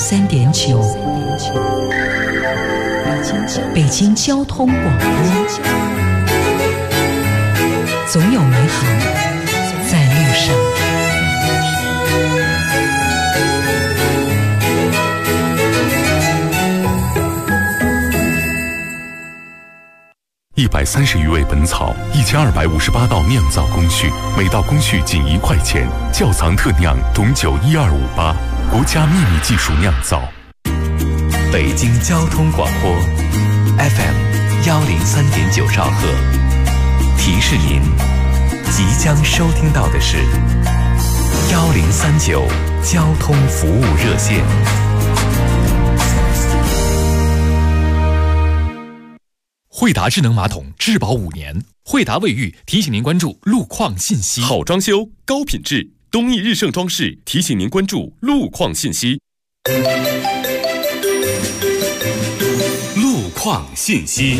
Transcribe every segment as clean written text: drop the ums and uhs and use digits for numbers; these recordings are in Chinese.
103.9，北京交通广播，总有美好在路上。 130余味本草，1258道酿造工序，每道工序仅1块钱。窖藏特酿种酒12588，国家秘密技术酿造。 北京交通广播 FM 103.9兆赫，提示您，即将收听到的是1039交通服务热线。 惠达智能马桶质保5年，惠达卫浴提醒您关注路况信息。 好装修，高品质，东义日盛装饰提醒您关注路况信息。路况信息。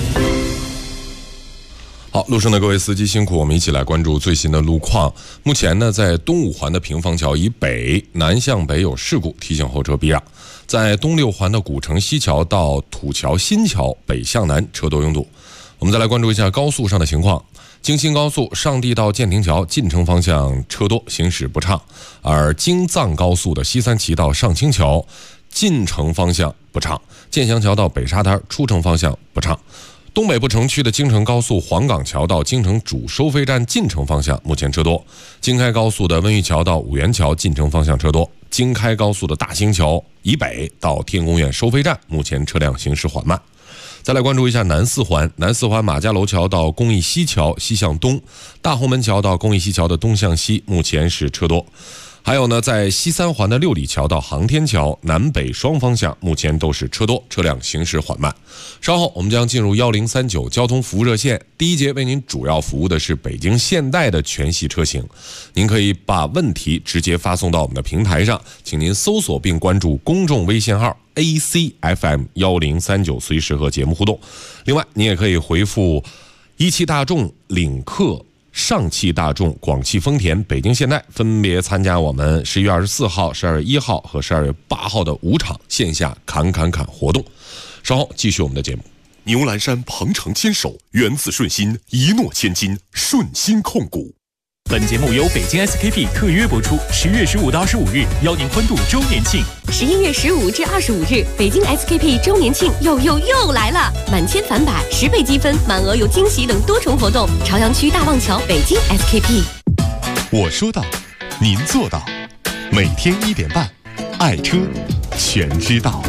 好，路上的各位司机辛苦，我们一起来关注最新的路况。目前呢，在东五环的平房桥以北，南向北有事故，提醒后车避让。在东六环的古城西桥到土桥新桥北向南车多拥堵。我们再来关注一下高速上的情况。京新高速上地到建亭桥进城方向车多，行驶不畅；而京藏高速的西三旗到上清桥进城方向不畅，建祥桥到北沙滩出城方向不畅。东北部城区的京承高速黄岗桥到京承主收费站进城方向目前车多，京开高速的温榆桥到五元桥进城方向车多，京开高速的大兴桥以北到天宫苑收费站目前车辆行驶缓慢。再来关注一下南四环，南四环马家楼桥到公益西桥西向东，大红门桥到公益西桥的东向西目前是车多。还有呢，在西三环的六里桥到航天桥南北双方向目前都是车多，车辆行驶缓慢。稍后我们将进入1039交通服务热线，第一节为您主要服务的是北京现代的全系车型，您可以把问题直接发送到我们的平台上，请您搜索并关注公众微信号 ACFM1039，随时和节目互动。另外您也可以回复一汽大众、领克、上汽大众、广汽丰田、北京现代分别参加我们11月24号、12月1号和12月8号的5场线下侃活动。稍后继续我们的节目。 牛栏山鹏程牵手，缘字顺心，一诺千金，顺心控股。 本节目由北京 SKP 特约播出，10月15到25日邀您欢度周年庆。 11月15至25日，北京 SKP 周年庆又来了！满千返百，10倍积分，满额有惊喜等多重活动。朝阳区大望桥北京 SKP。 我说到，您做到，每天1点半，爱车全知道。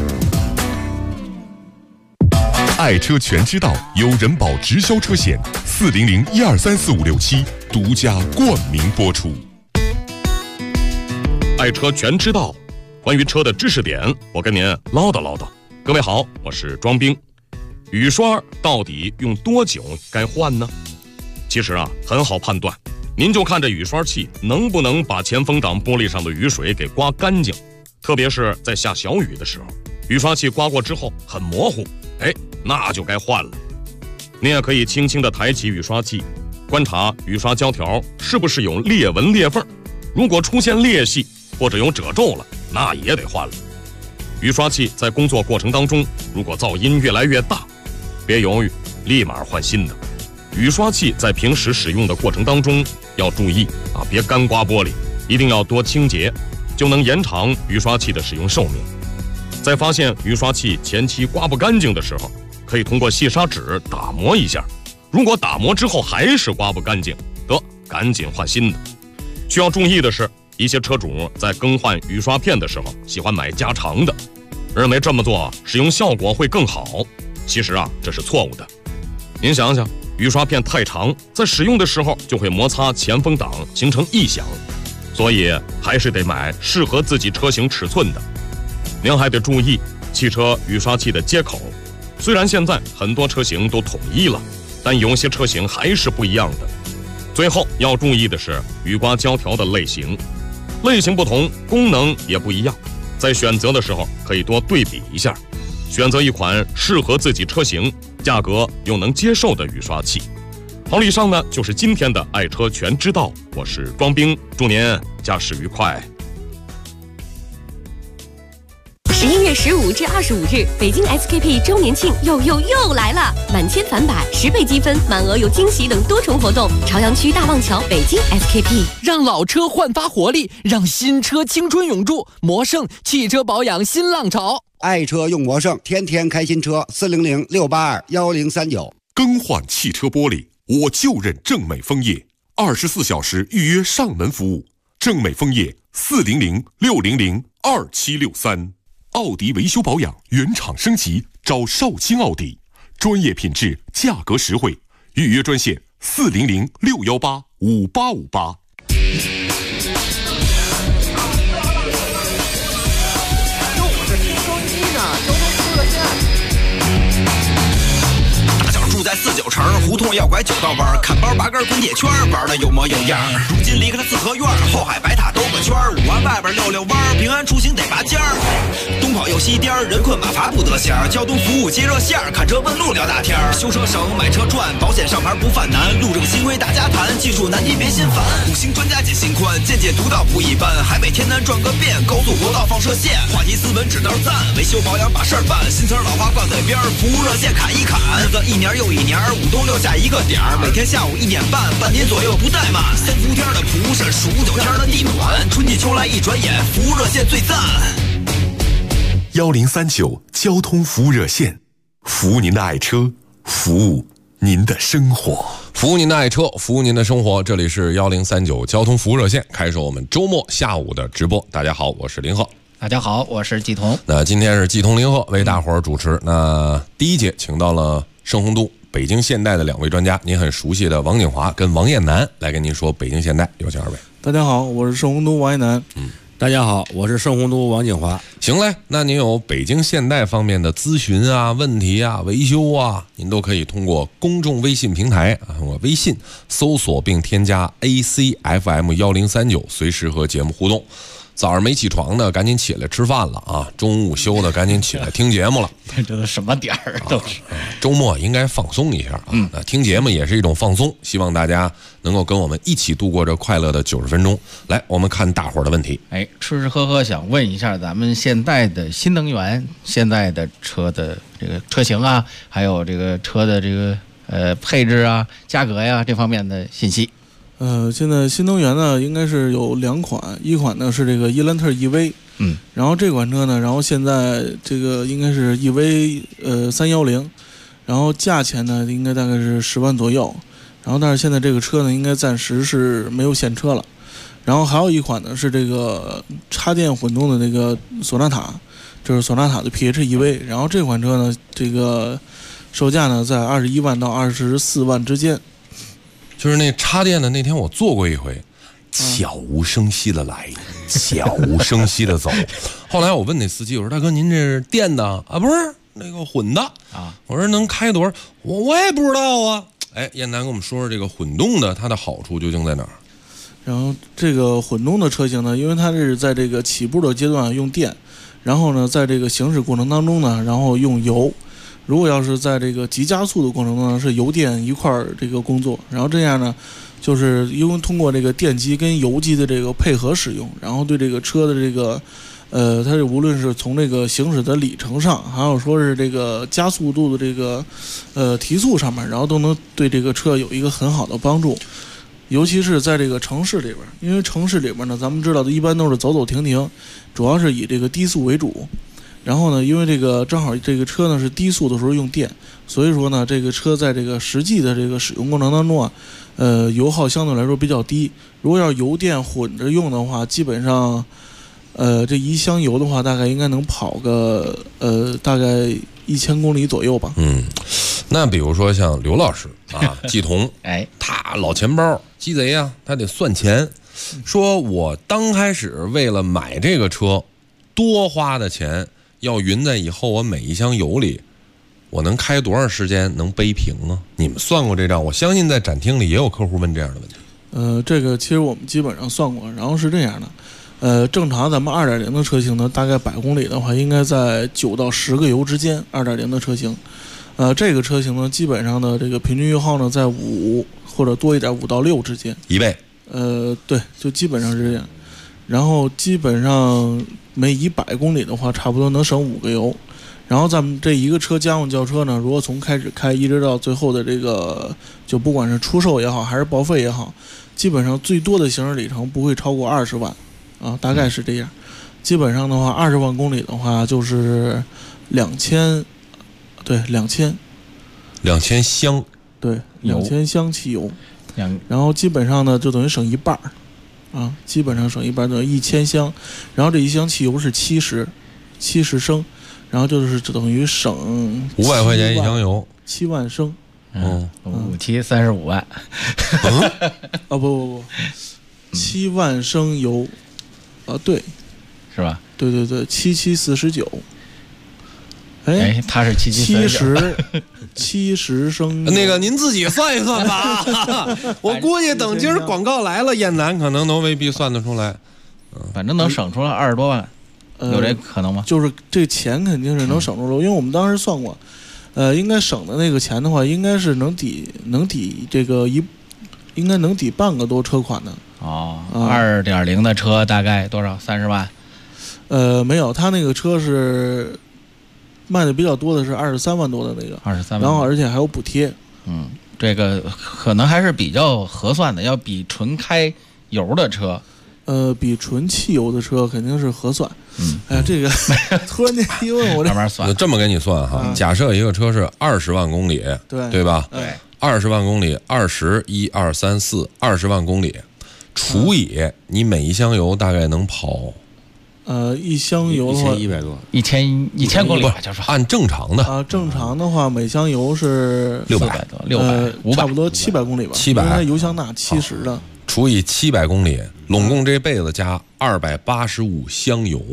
爱车全知道由人保直销车险400123456独家冠名播出。 爱车全知道，关于车的知识点，我跟您唠叨。各位好，我是庄兵。雨刷到底用多久该换呢？其实很好判断，您就看这雨刷器能不能把前风挡玻璃上的雨水给刮干净，特别是在下小雨的时候，雨刷器刮过之后很模糊，那就该换了。您也可以轻轻地抬起雨刷器，观察雨刷胶条是不是有裂纹裂缝，如果出现裂隙或者有褶皱了，那也得换了。雨刷器在工作过程当中，如果噪音越来越大，别犹豫，立马换新的。雨刷器在平时使用的过程当中要注意别干刮玻璃，一定要多清洁，就能延长雨刷器的使用寿命。在发现雨刷器前期刮不干净的时候，可以通过细砂纸打磨一下，如果打磨之后还是刮不干净，赶紧换新的。需要注意的是，一些车主在更换雨刷片的时候喜欢买加长的，认为这么做使用效果会更好，其实这是错误的。您想想，雨刷片太长，在使用的时候就会摩擦前风挡，形成异响，所以还是得买适合自己车型尺寸的。您还得注意汽车雨刷器的接口，虽然现在很多车型都统一了，但有些车型还是不一样的。最后要注意的是雨刮胶条的类型不同，功能也不一样，在选择的时候可以多对比一下，选择一款适合自己车型、价格又能接受的雨刷器。好，以上呢就是今天的爱车全知道，我是庄兵，祝您驾驶愉快。 11月15至25日，北京 SKP 周年庆又来了！满千返百，10倍积分，满额有惊喜等多重活动。朝阳区大望桥北京 SKP， 让老车焕发活力，让新车青春永驻。魔盛汽车保养新浪潮， 爱车用魔盛，天天开新车。400-682-1039。 更换汽车玻璃，我就认正美枫叶，24小时预约上门服务。正美枫叶400-600-2763。奥迪维修保养原厂升级，找少卿奥迪，专业品质，价格实惠。预约专线400-618-5858。 住在49城胡同要拐9道弯，看包拔根滚铁圈，玩的有模有样。如今离开了四合院，后海白塔兜个圈，5环外边溜弯，平安出行得拔尖儿。东跑右西颠，人困马乏不得闲。交通服务接热线，看车问路聊大天。修车省，买车赚，保险上牌不犯难。路政新规大家谈，技术难题别心烦。5星专家解心宽，见解独到不一般。海北天南转个遍，高速国道放射线。话题斯文指道赞，维修保养把事儿办。新词老话挂嘴边，服务热线砍一砍。日子一年又一年，5冬6夏一个点儿，每天下午1点半，半年左右不怠慢。3伏天的蒲扇，数9天的地暖，春季秋来一转眼，服务热线最赞。 1039交通服务热线，服务您的爱车，服务您的生活， 服务您的爱车，服务您的生活。这里是1039交通服务热线，开始我们周末下午的直播。大家好，我是林鹤。 大家好，我是季彤。 那今天是季彤林鹤为大伙儿主持。那第一节请到了盛洪都北京现代的2位专家，您很熟悉的王景华跟王艳楠来跟您说北京现代，有请2位。 大家好，我是盛洪都王艳楠。 大家好，我是盛洪都王景华。 行嘞，那您有北京现代方面的咨询啊、问题啊、维修啊，您都可以通过公众微信平台啊，通过微信搜索并添加 ACFM1039，随时和节目互动。早上没起床的赶紧起来吃饭了啊！中午休的赶紧起来听节目了。 这都什么点儿都是。 周末应该放松一下啊！那听节目也是一种放松，希望大家能够跟我们一起度过这快乐的90分钟。来，我们看大伙儿的问题。 吃吃喝喝，想问一下咱们现在的新能源，现在的车的这个车型啊，还有这个车的这个配置啊、价格呀这方面的信息。 现在新能源呢，应该是有2款，一款呢是这个伊兰特 EV， 然后这款车呢，然后现在这个应该是 EV 310，然后价钱呢应该大概是10万左右，然后但是现在这个车呢应该暂时是没有现车了，然后还有一款呢是这个插电混动的那个索纳塔，就是索纳塔的 PHEV， 然后这款车呢这个售价呢在21万到24万之间。 就是那插电的那天我坐过一回，悄无声息的来，悄无声息的走。后来我问那司机，我说大哥您这是电的啊？不是，那个混的啊。我说能开多少？我也不知道啊。燕楠跟我们说说这个混动的它的好处究竟在哪儿？ 然后这个混动的车型呢，因为它是在这个起步的阶段用电，然后呢在这个行驶过程当中呢，然后用油。如果要是在这个急加速的过程中呢，是油电一块儿这个工作，然后这样呢，就是因为通过这个电机跟油机的这个配合使用，然后对这个车的这个，它是无论是从这个行驶的里程上，还有说是这个加速度的这个，提速上面，然后都能对这个车有一个很好的帮助，尤其是在这个城市里边，因为城市里边呢，咱们知道的一般都是走走停停，主要是以这个低速为主。然后呢，因为这个正好这个车呢是低速的时候用电，所以说呢，这个车在这个实际的这个使用过程当中啊，油耗相对来说比较低。如果要油电混着用的话，基本上，这一箱油的话，大概应该能跑个大概1000公里左右吧。 那比如说像刘老师啊，季彤，他老钱包鸡贼啊，他得算钱，说我刚开始为了买这个车，多花的钱。要匀在以后我每一箱油里我能开多少时间能背平啊？你们算过这账？我相信在展厅里也有客户问这样的问题。 这个其实我们基本上算过，然后是这样的，正常咱们 2.0 的车型呢，大概100公里的话应该在9到10个油之间 2.0 的车型。这个车型呢基本上的这个平均油耗呢在5或者多一点5到6之间，1倍。对，就基本上是这样。 然后基本上每100公里的话，差不多能省5个油。然后咱们这一个车家用轿车呢，如果从开始开一直到最后的这个，就不管是出售也好，还是报废也好，基本上最多的行驶里程不会超过20万，啊，大概是这样。基本上的话，20万公里的话就是2000，对，2000 箱， 对，2000箱汽油，然后基本上呢就等于省一半啊，基本上省一半，等于1000箱，然后这一箱汽油是70升。然后就是等于省 500块钱一箱油 ，7万升 ，5、7 35万， 啊不，7万升油，啊对， 是吧？ 对，7749， 哎，他是 70升， 那个您自己算一算吧，我估计等今儿广告来了，燕南可能都未必算得出来， 反正能省出来20多万。有这可能吗？ 就是这钱肯定是能省出来，因为我们当时算过，应该省的那个钱的话，应该是能抵这个应该能抵半个多车款的。 哦，2.0的车大概多少？30万？ 没有，他那个车是卖的比较多的是23万多的那个 ，23万， 然后而且还有补贴。 这个可能还是比较合算的，要比纯开油的车。 比纯汽油的车肯定是合算。哎呀，这个突然间一问我， 慢慢算。 这么给你算哈，假设一个车是20万公里，对吧？ 对 ，20万公里，20、1、2、3、4， 20万公里，除以你每一箱油大概能跑， 一箱油的话 1100多 ，1000公里吧，就是按正常的啊，正常的话每箱油是 600 多，600， 差不多700公里吧 ，700， 它油箱大70的。 除以700公里，拢共这辈子加285箱油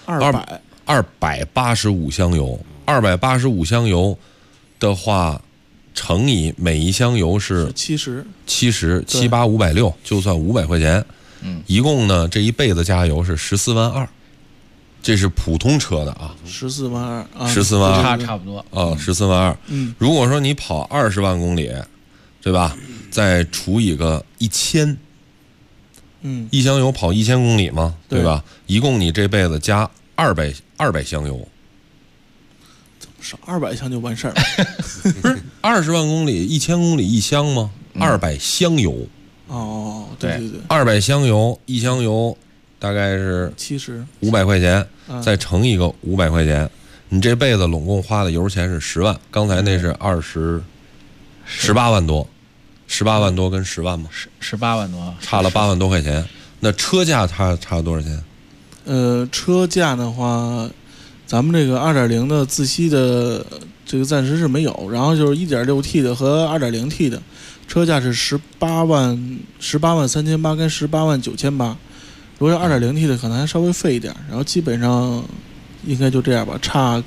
，285箱油，285箱油的话，乘以每一箱油是 70， 7、8、560，就算500块钱。一共呢，这一辈子加油是14万2，这是普通车的啊。 14万2， 14万2， 差不多啊，14万2。如果说你跑20万公里，对吧？再除以个1000。一箱油跑1000公里嘛，对吧？一共你这辈子加200箱油， 怎么少200箱就完事儿？ 不是20万公里1000公里一箱吗？200箱油。 哦，对 ，200箱油，一箱油大概是 500 块钱，再乘一个500块钱，你这辈子拢共花的油钱是10万。刚才那是18万多。18万多跟10万吗 ？18万多， 差了8万多块钱。那车价差了多少钱？ 车价的话，咱们这个2.0的自吸的这个暂时是没有，然后就是 1.6T 的和 2.0T 的车价是18万3800跟18万9800。如果是 2.0T 的可能还稍微费一点，然后基本上应该就这样吧，差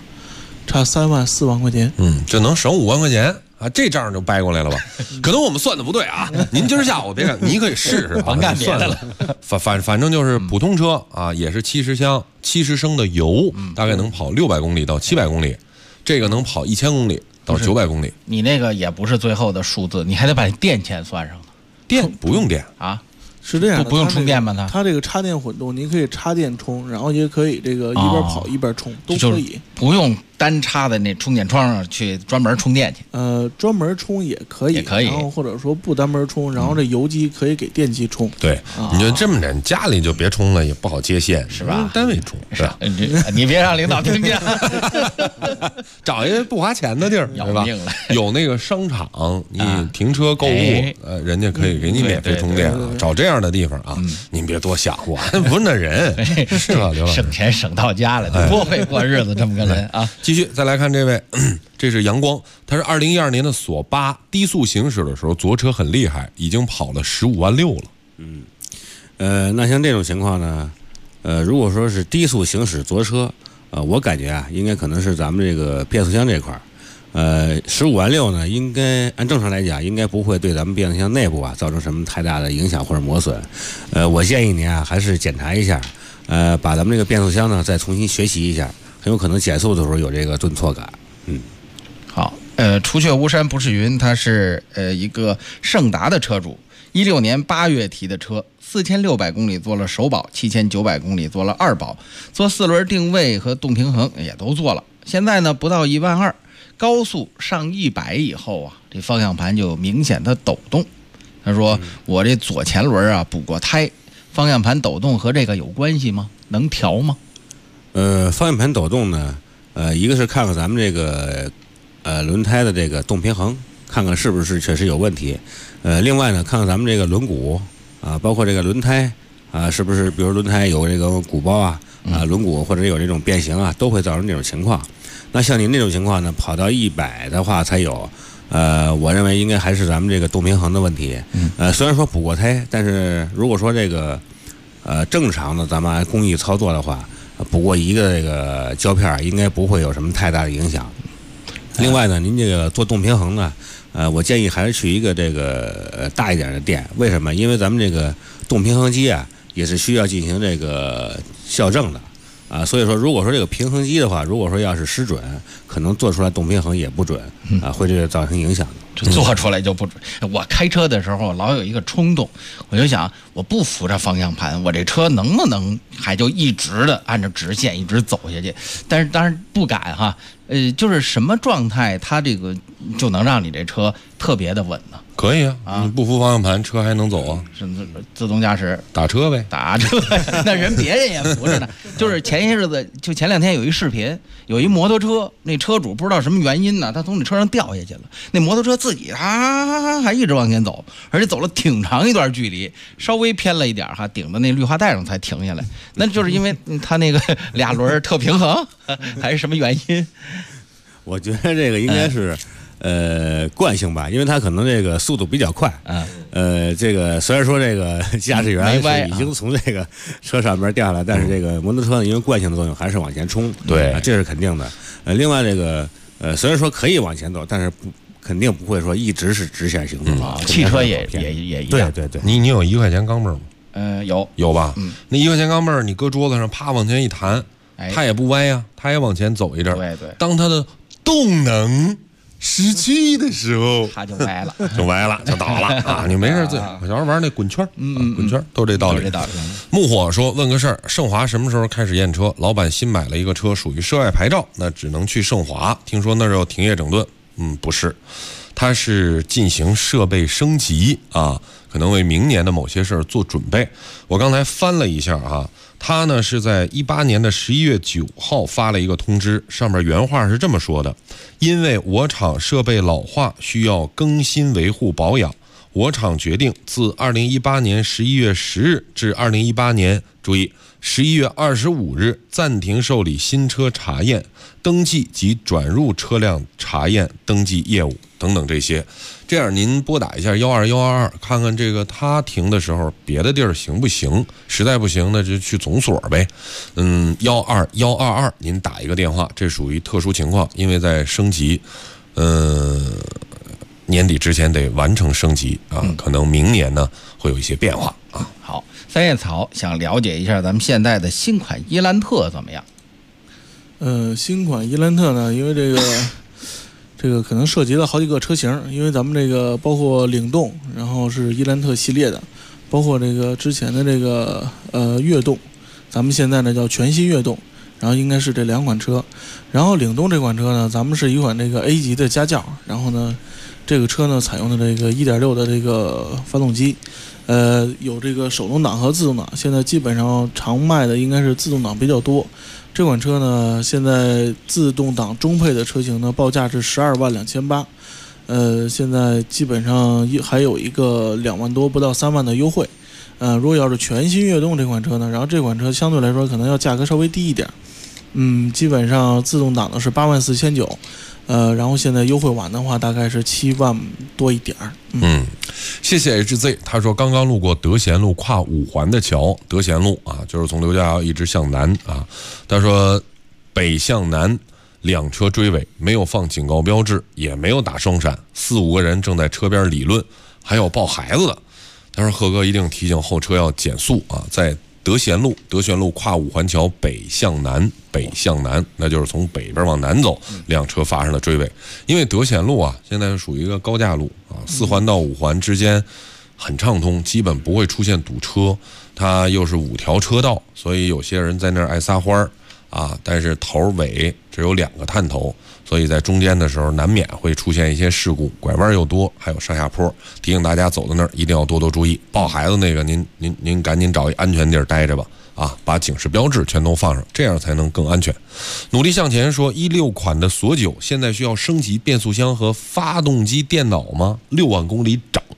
3万4万块钱。 这能省5万块钱。啊，这账就掰过来了吧？可能我们算的不对啊。您今儿下午别干，你可以试试， 甭干别的了。 反正就是普通车啊，也是70升的油，大概能跑600公里到700公里，这个能跑1000公里到900公里。 你那个也不是最后的数字，你还得把电钱算上呢。 电不用电啊？ 是这样的， 不用充电吗？ 它这个插电混动，您可以插电充，然后也可以这个一边跑一边充，都可以， 不用单插在那充电桩上去专门充电去。 专门充也可以，然后或者说不专门充，然后这油机可以给电机充。 对，你就这么着，家里就别充了，也不好接线， 是吧？ 单位充是吧？ 你别让领导听见， 找一个不花钱的地儿，对吧？有那个商场，你停车购物，人家可以给你免费充电啊。找这样的地方啊，您别多想，我不是那人，是吧？ 省钱省到家了，多会过日子，这么个人啊。 继续再来看这位，这是阳光，他是2012年的索8，低速行驶的时候左车很厉害，已经跑了15万6了。 那像这种情况呢，如果说是低速行驶左车，我感觉啊，应该可能是咱们这个变速箱这块，15万6呢，应该按正常来讲，应该不会对咱们变速箱内部啊造成什么太大的影响或者磨损。我建议您啊，还是检查一下，把咱们这个变速箱呢再重新学习一下。很有可能减速的时候有这个顿挫感。 好，除却巫山不是云，他是一个胜达的车主 16年8月提的车，4600公里做了首保，7900公里做了二保，做4轮定位和动平衡也都做了。现在呢不到12000，高速上100以后啊，这方向盘就有明显的抖动。他说我这左前轮啊补过胎，方向盘抖动和这个有关系吗？能调吗？ 方向盘抖动呢，一个是看看咱们这个轮胎的这个动平衡，看看是不是确实有问题。另外呢，看看咱们这个轮毂啊，包括这个轮胎啊，是不是比如轮胎有这个鼓包啊，轮毂或者有这种变形啊，都会造成这种情况。那像您这种情况呢，跑到100的话才有。我认为应该还是咱们这个动平衡的问题。虽然说补过胎，但是如果说这个正常的咱们按工艺操作的话，补过一个这个胶片应该不会有什么太大的影响。另外呢，您这个做动平衡呢，我建议还是去一个这个大一点的店。为什么？因为咱们这个动平衡机啊，也是需要进行这个校正的。所以说，如果说这个平衡机的话，如果说要是失准，可能做出来动平衡也不准，会对造成影响的。 这做出来就不准。我开车的时候老有一个冲动，我就想，我不扶着方向盘，我这车能不能还就一直的按照直线一直走下去？但是当然不敢哈。就是什么状态，它这个就能让你这车特别的稳呢？ 可以啊，你不扶方向盘，车还能走啊？ 是自动驾驶， 打车呗， 打车。那别人也扶着呢。就是前些日子，就前2天有一视频，有一摩托车，那车主不知道什么原因呢，他从那车上掉下去了。那摩托车自己还一直往前走，而且走了挺长一段距离，稍微偏了一点哈，顶到那绿化带上才停下来。那就是因为他那个俩轮特平衡，还是什么原因？ 我觉得这个应该是惯性吧，因为它可能这个速度比较快。这个虽然说这个驾驶员是已经从这个车上边掉下来，但是这个摩托车呢，因为惯性的作用还是往前冲。 对， 这是肯定的。另外这个虽然说可以往前走，但是肯定不会说一直是直线行走。 汽车也一样。 对。 你有1块钱钢镚吗？ 有吧？那1块钱钢镚你搁桌子上，啪往前一弹，它也不歪呀，它也往前走一阵。 对。 当它的动能失去的时候， 它就歪了， 就倒了啊！你没事我小时候玩那滚圈，滚圈都这道理。木火说问个事儿，盛华什么时候开始验车？老板新买了一个车，属于涉外牌照，那只能去盛华。听说那儿要停业整顿，不是，它是进行设备升级啊，可能为明年的某些事儿做准备。我刚才翻了一下啊。他呢是在18年的11月9号发了一个通知，上面原话是这么说的：因为我厂设备老化，需要更新维护保养，我厂决定自2018年11月10日至2018年，注意11月25日暂停受理新车查验、登记及转入车辆查验登记业务等等这些。这样您拨打一下12122，看看这个他停的时候别的地儿行不行，实在不行那就去总所呗。12122您打一个电话，这属于特殊情况，因为在升级，年底之前得完成升级啊，可能明年呢会有一些变化啊。 好，三叶草想了解一下咱们现在的新款伊兰特怎么样？ 新款伊兰特呢，因为这个可能涉及了好几个车型，因为咱们这个包括领动，然后是伊兰特系列的，包括这个之前的这个悦动，咱们现在呢叫全新悦动，然后应该是这2款车。然后领动这款车呢，咱们是一款这个 A 级的家轿，然后呢这个车呢采用的这个 1.6 的这个发动机，有这个手动挡和自动挡，现在基本上常卖的应该是自动挡比较多。这款车呢，现在自动挡中配的车型呢，报价是122800，现在基本上还有一个2万多不到3万的优惠。如果要是全新悦动这款车呢，然后这款车相对来说可能要价格稍微低一点，基本上自动挡的是84900，然后现在优惠完的话大概是7万多一点。 谢谢 HZ， 他说刚刚路过德贤路跨5环的桥，德贤路啊，就是从刘家窑一直向南啊。他说北向南2车追尾，没有放警告标志，也没有打双闪，4、5个人正在车边理论，还有抱孩子的。他说贺哥一定提醒后车要减速啊，在德贤路跨5环桥北向南，那就是从北边往南走，2车发生了追尾。因为德贤路啊，现在属于一个高架路啊，4环到5环之间， 很畅通，基本不会出现堵车。它又是5条车道，所以有些人在那儿爱撒欢儿啊。但是头尾只有2个探头，所以在中间的时候难免会出现一些事故，拐弯又多，还有上下坡。提醒大家走到那儿一定要多多注意。抱孩子那个，您赶紧找一安全地儿待着吧。啊，把警示标志全都放上，这样才能更安全。努力向前说，16款的索9现在需要升级变速箱和发动机电脑吗？6万公里整。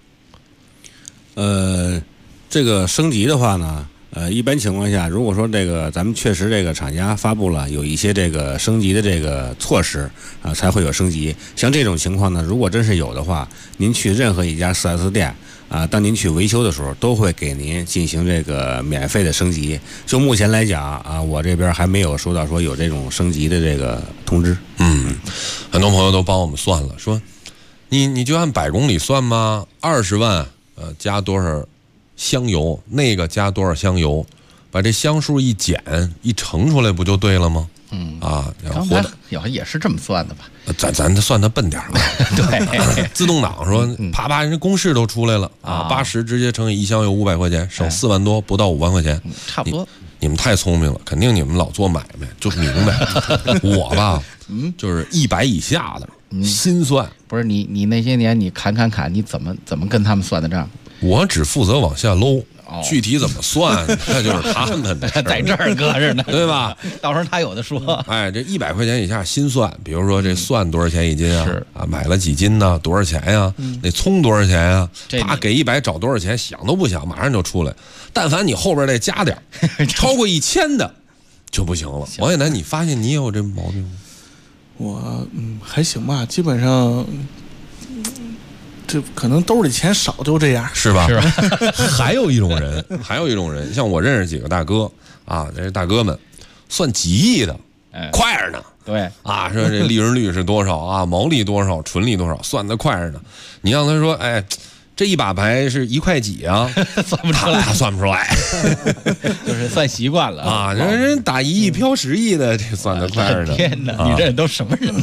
这个升级的话呢，一般情况下，如果说这个咱们确实这个厂家发布了有一些这个升级的这个措施啊，才会有升级。像这种情况呢，如果真是有的话，您去任何一家 4S 店啊，当您去维修的时候，都会给您进行这个免费的升级。就目前来讲啊，我这边还没有收到说有这种升级的这个通知。 很多朋友都帮我们算了，说你就按100公里算吗？20万加多少香油，那个加多少香油，把这香数一减一乘出来不就对了吗？ 刚才也是这么算的吧？ 咱算它笨点了。 对， 自动挡说啪，人家公式都出来了啊，80直接乘以1箱油500块钱，省4万多，不到5万块钱， 差不多。 你们太聪明了，肯定你们老做买卖就明白。我吧，就是100以下的心算。 不是你那些年你砍，你怎么跟他们算的账？ 我只负责往下搂。具体怎么算，那就是他们的在这儿搁着呢， 对吧？ 到时候他有的说。 哎，这100块钱以下心算，比如说这蒜多少钱一斤啊？买了几斤呢？多少钱呀？那葱多少钱呀？他给100找多少钱，想都不想，马上就出来。但凡你后边再加点超过1000的就不行了。王远南，你发现你也有这毛病吗？ 我还行吧，基本上。这可能兜里钱少就这样， 是吧？还有一种人，像我认识几个大哥啊，这大哥们算几亿的，快着呢。 对啊，说这利润率是多少啊，毛利多少，纯利多少，算得快着呢。你让他说，哎，这一把牌是1块几啊？ 算不出来， 他算不出来， 就是算习惯了啊。人打1亿飘10亿的，这算得快着呢。 天哪，你这都什么人？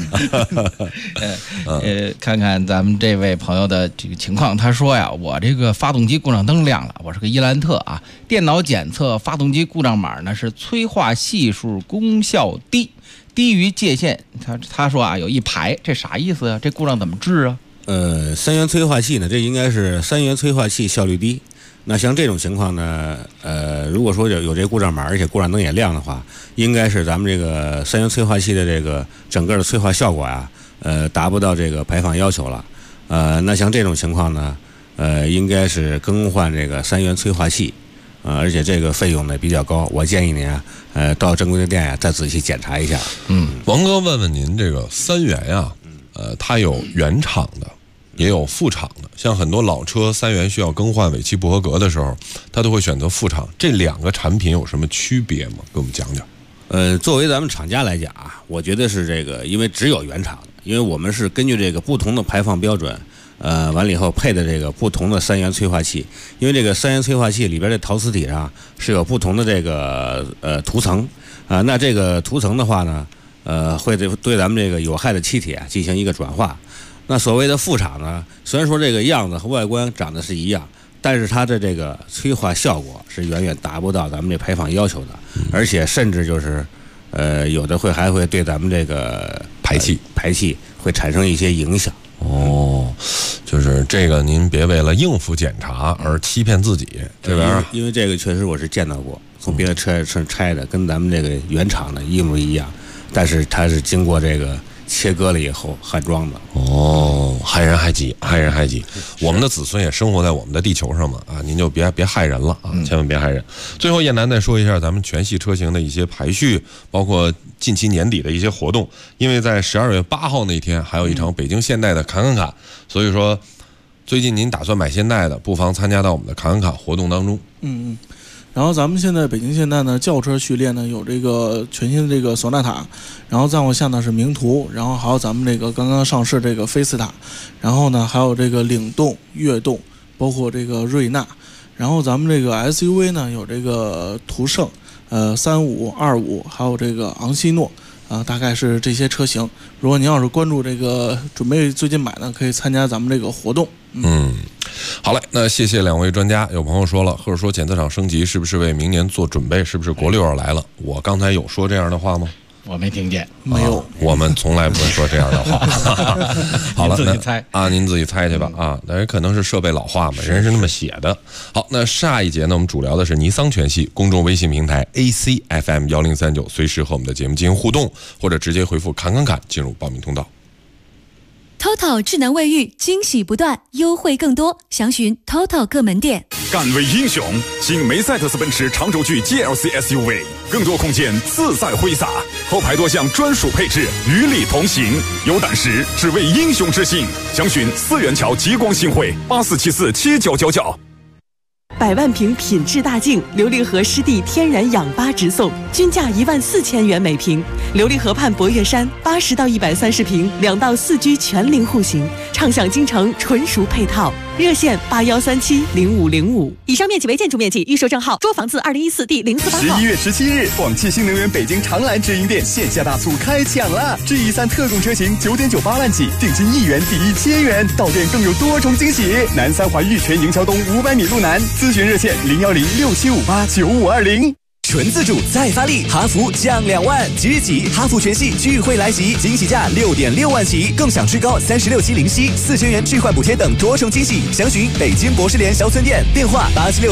看看咱们这位朋友的这个情况，他说呀，我这个发动机故障灯亮了，我是个伊兰特啊，电脑检测发动机故障码呢是催化系数功效低于界限。他说啊，有1排，这啥意思啊？这故障怎么治啊 ？3元催化器呢，这应该是3元催化器效率低。那像这种情况呢，如果说有这故障码，而且故障灯也亮的话，应该是咱们这个3元催化器的这个整个的催化效果啊，达不到这个排放要求了。那像这种情况呢，应该是更换这个3元催化器，而且这个费用呢比较高。我建议您到正规的店呀再仔细检查一下。 王哥问问您，这个3元呀，它有原厂的。也有副厂的，像很多老车3元需要更换尾气不合格的时候，他都会选择副厂。这2个产品有什么区别吗？给我们讲讲。 作为咱们厂家来讲啊，我觉得是这个，因为只有原厂的，因为我们是根据这个不同的排放标准，完了以后配的这个不同的3元催化器。因为这个3元催化器里边的陶瓷体上是有不同的这个涂层啊，那这个涂层的话呢，会对咱们这个有害的气体啊进行一个转化。那所谓的副厂呢，虽然说这个样子和外观长得是一样，但是它的这个催化效果是远远达不到咱们这排放要求的，而且甚至就是有的还会对咱们这个排气会产生一些影响。 就是这个您别为了应付检查而欺骗自己，这边因为这个确实我是见到过，从别的车上拆的跟咱们这个原厂的一模一样，但是它是经过这个切割了以后焊装的。 害人害己。我们的子孙也生活在我们的地球上嘛啊，您就别害人了啊，千万别害人。最后，燕南再说一下咱们全系车型的一些排序，包括近期年底的一些活动。因为在12月8号那天还有一场北京现代的侃，所以说最近您打算买现代的，不妨参加到我们的侃活动当中。 然后咱们现在北京现代呢，轿车序列呢有这个全新的这个索纳塔，然后再往下呢是名图，然后还有咱们这个刚刚上市这个菲斯塔，然后呢还有这个领动、悦动，包括这个瑞纳，然后咱们这个 SUV 呢有这个途胜、35、25，还有这个昂希诺。大概是这些车型。如果您要是关注这个，准备最近买呢，可以参加咱们这个活动。 好嘞，那谢谢两位专家。有朋友说了，或者说检测厂升级是不是为明年做准备？是不是国六要来了？我刚才有说这样的话吗？ 我没听见， 没有， 我们从来不会说这样的话。好了， 您自己猜啊，您自己猜去吧啊，那也可能是设备老化嘛，人是那么写的。好，那下一节呢，我们主聊的是尼桑全系，公众微信平台 ACFM1039，随时和我们的节目进行互动，或者直接回复“侃侃侃”进入报名通道。 TOTO 智能卫浴惊喜不断，优惠更多，详询 TOTO 各门店。 敢为英雄，新梅赛德斯奔驰长轴距 GLC SUV， 更多空间自在挥洒，后排多项专属配置与你同行。有胆识，只为英雄之心。详询4元桥极光新汇84747999。 100万瓶品质大净琉璃河湿地天然氧吧直送，均价14000元每瓶。琉璃河畔博悦山80到130平，2到4居全龄户型，畅享京城纯熟配套。热线81370505。以上面积为建筑面积，预售证号捉房子2014第048号。 11月17日，广汽新能源北京长蓝直营店线下大促开抢了 ！G3 特供车型9.98万起，定金1元抵1000元，到店更有多重惊喜。南三环玉泉营桥东500米路南，咨询热线01067589520。 纯自主再发力，哈弗降2万，即日起哈弗全系聚会来袭，惊喜价6.6万起，更享最高36期零息、4000元置换补贴等多重惊喜。详询北京博士联销村店，电话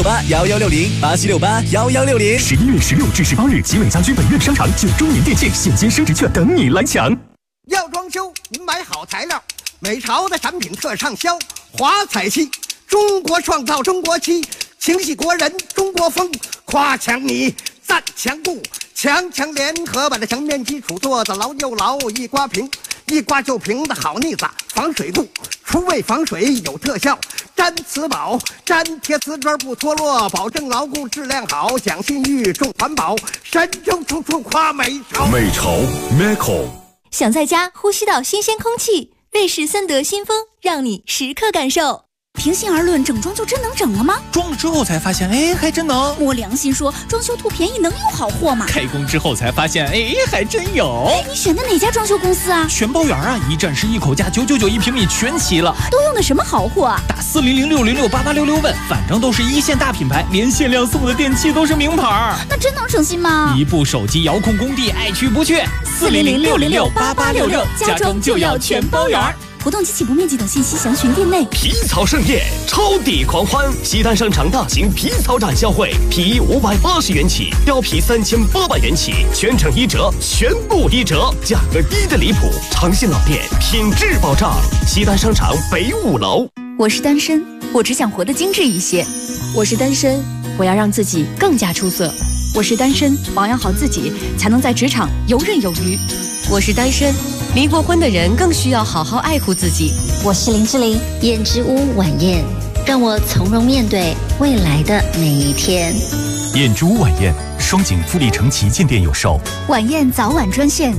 87681160，87681160。 11月16至18日，吉伟家居本院商场9周年店庆现金升值券等你来抢。 要装修，您买好材料，美朝的产品特畅销，华彩漆，中国创造中国漆，情系国人中国风，夸强你赞强固，强强联合把这墙面基础做得牢又牢，一刮平一刮就平的好腻子，防水固，除味防水有特效，粘瓷宝粘贴瓷砖不脱落，保证牢固质量好，讲信誉重环保，神州处处夸美朝。 美朝 Meco。 想在家呼吸到新鲜空气，瑞士森德新风让你时刻感受。 平心而论，整装就真能整了吗？ 装了之后才发现，哎，还真能。 摸良心说，装修图便宜能有好货吗？ 开工之后才发现，哎，还真有。 你选的哪家装修公司啊？ 全包圆啊，一站式一口价，999一平米全齐了。 都用的什么好货啊？ 打40060688866问，反正都是一线大品牌，连限量送的电器都是名牌。 那真能省心吗？ 一部手机遥控工地，爱去不去。 40060688866，家装就要全包圆。活动及起步面积等信息详询店内。 皮草盛宴，超抵狂欢！西单商场大型皮草展销会，皮衣580元起，貂皮3800元起，全程1折，全部1折，价格低的离谱。长信老店，品质保障。西单商场北5楼。 我是单身，我只想活得精致一些。 我是单身，我要让自己更加出色。 我是单身，保养好自己，才能在职场游刃有余。 我是单身，离过婚的人更需要好好爱护自己。 我是林志玲，燕之屋晚宴，让我从容面对未来的每一天。 燕之屋晚宴，双井富力城旗舰店有售。 晚宴早晚专线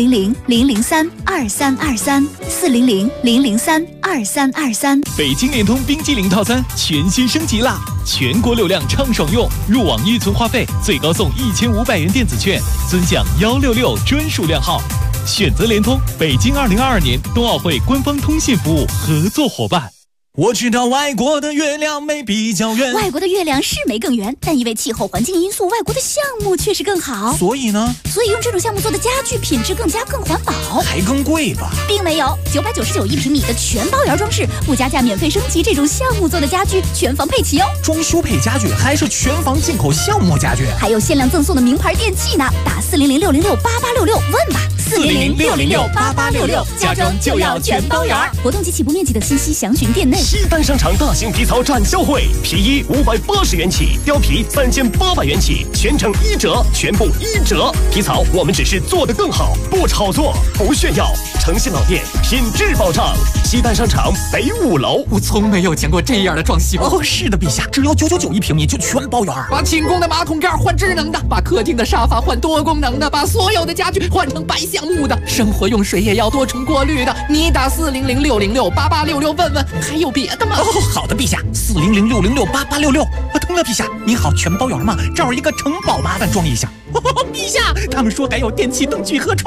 400-003-2323，400-003-2323。 北京联通冰激凌套餐全新升级啦！全国流量畅爽用，入网预存话费最高送1500元电子券，尊享166专属量号。选择联通，北京2022年冬奥会官方通信服务合作伙伴。我知道外国的月亮没比较圆， 外国的月亮是没更圆，但因为气候环境因素，外国的项目确实更好。 所以呢？ 所以用这种项目做的家具品质更佳、更环保， 还更贵吧？ 并没有，999一平米的全包圆装饰，不加价免费升级，这种项目做的家具全房配齐哦。 装修配家具还是全房进口橡木家具， 还有限量赠送的名牌电器呢。打400-606-8866问吧，400-606-8866，家装就要全包圆。活动及起步面积的信息详询店内。 西单商场大型皮草展销会，皮衣580元起，貂皮3800元起，全程1折，全部1折。皮草我们只是做得更好，不炒作，不炫耀。诚信老店，品质保障。西单商场北5楼。 我从没有见过这样的装修。 哦，是的，陛下，只要999一平米就全包圆。 把寝宫的马桶盖换智能的，把客厅的沙发换多功能的，把所有的家具换成白橡木的，生活用水也要多重过滤的。你打400-606-8866问问，还有别的吗？ 哦，好的，陛下，400-606-8866。对了，陛下，您好，全包圆吗？这儿一个城堡，麻烦装一下。陛下，他们说还有电器灯具和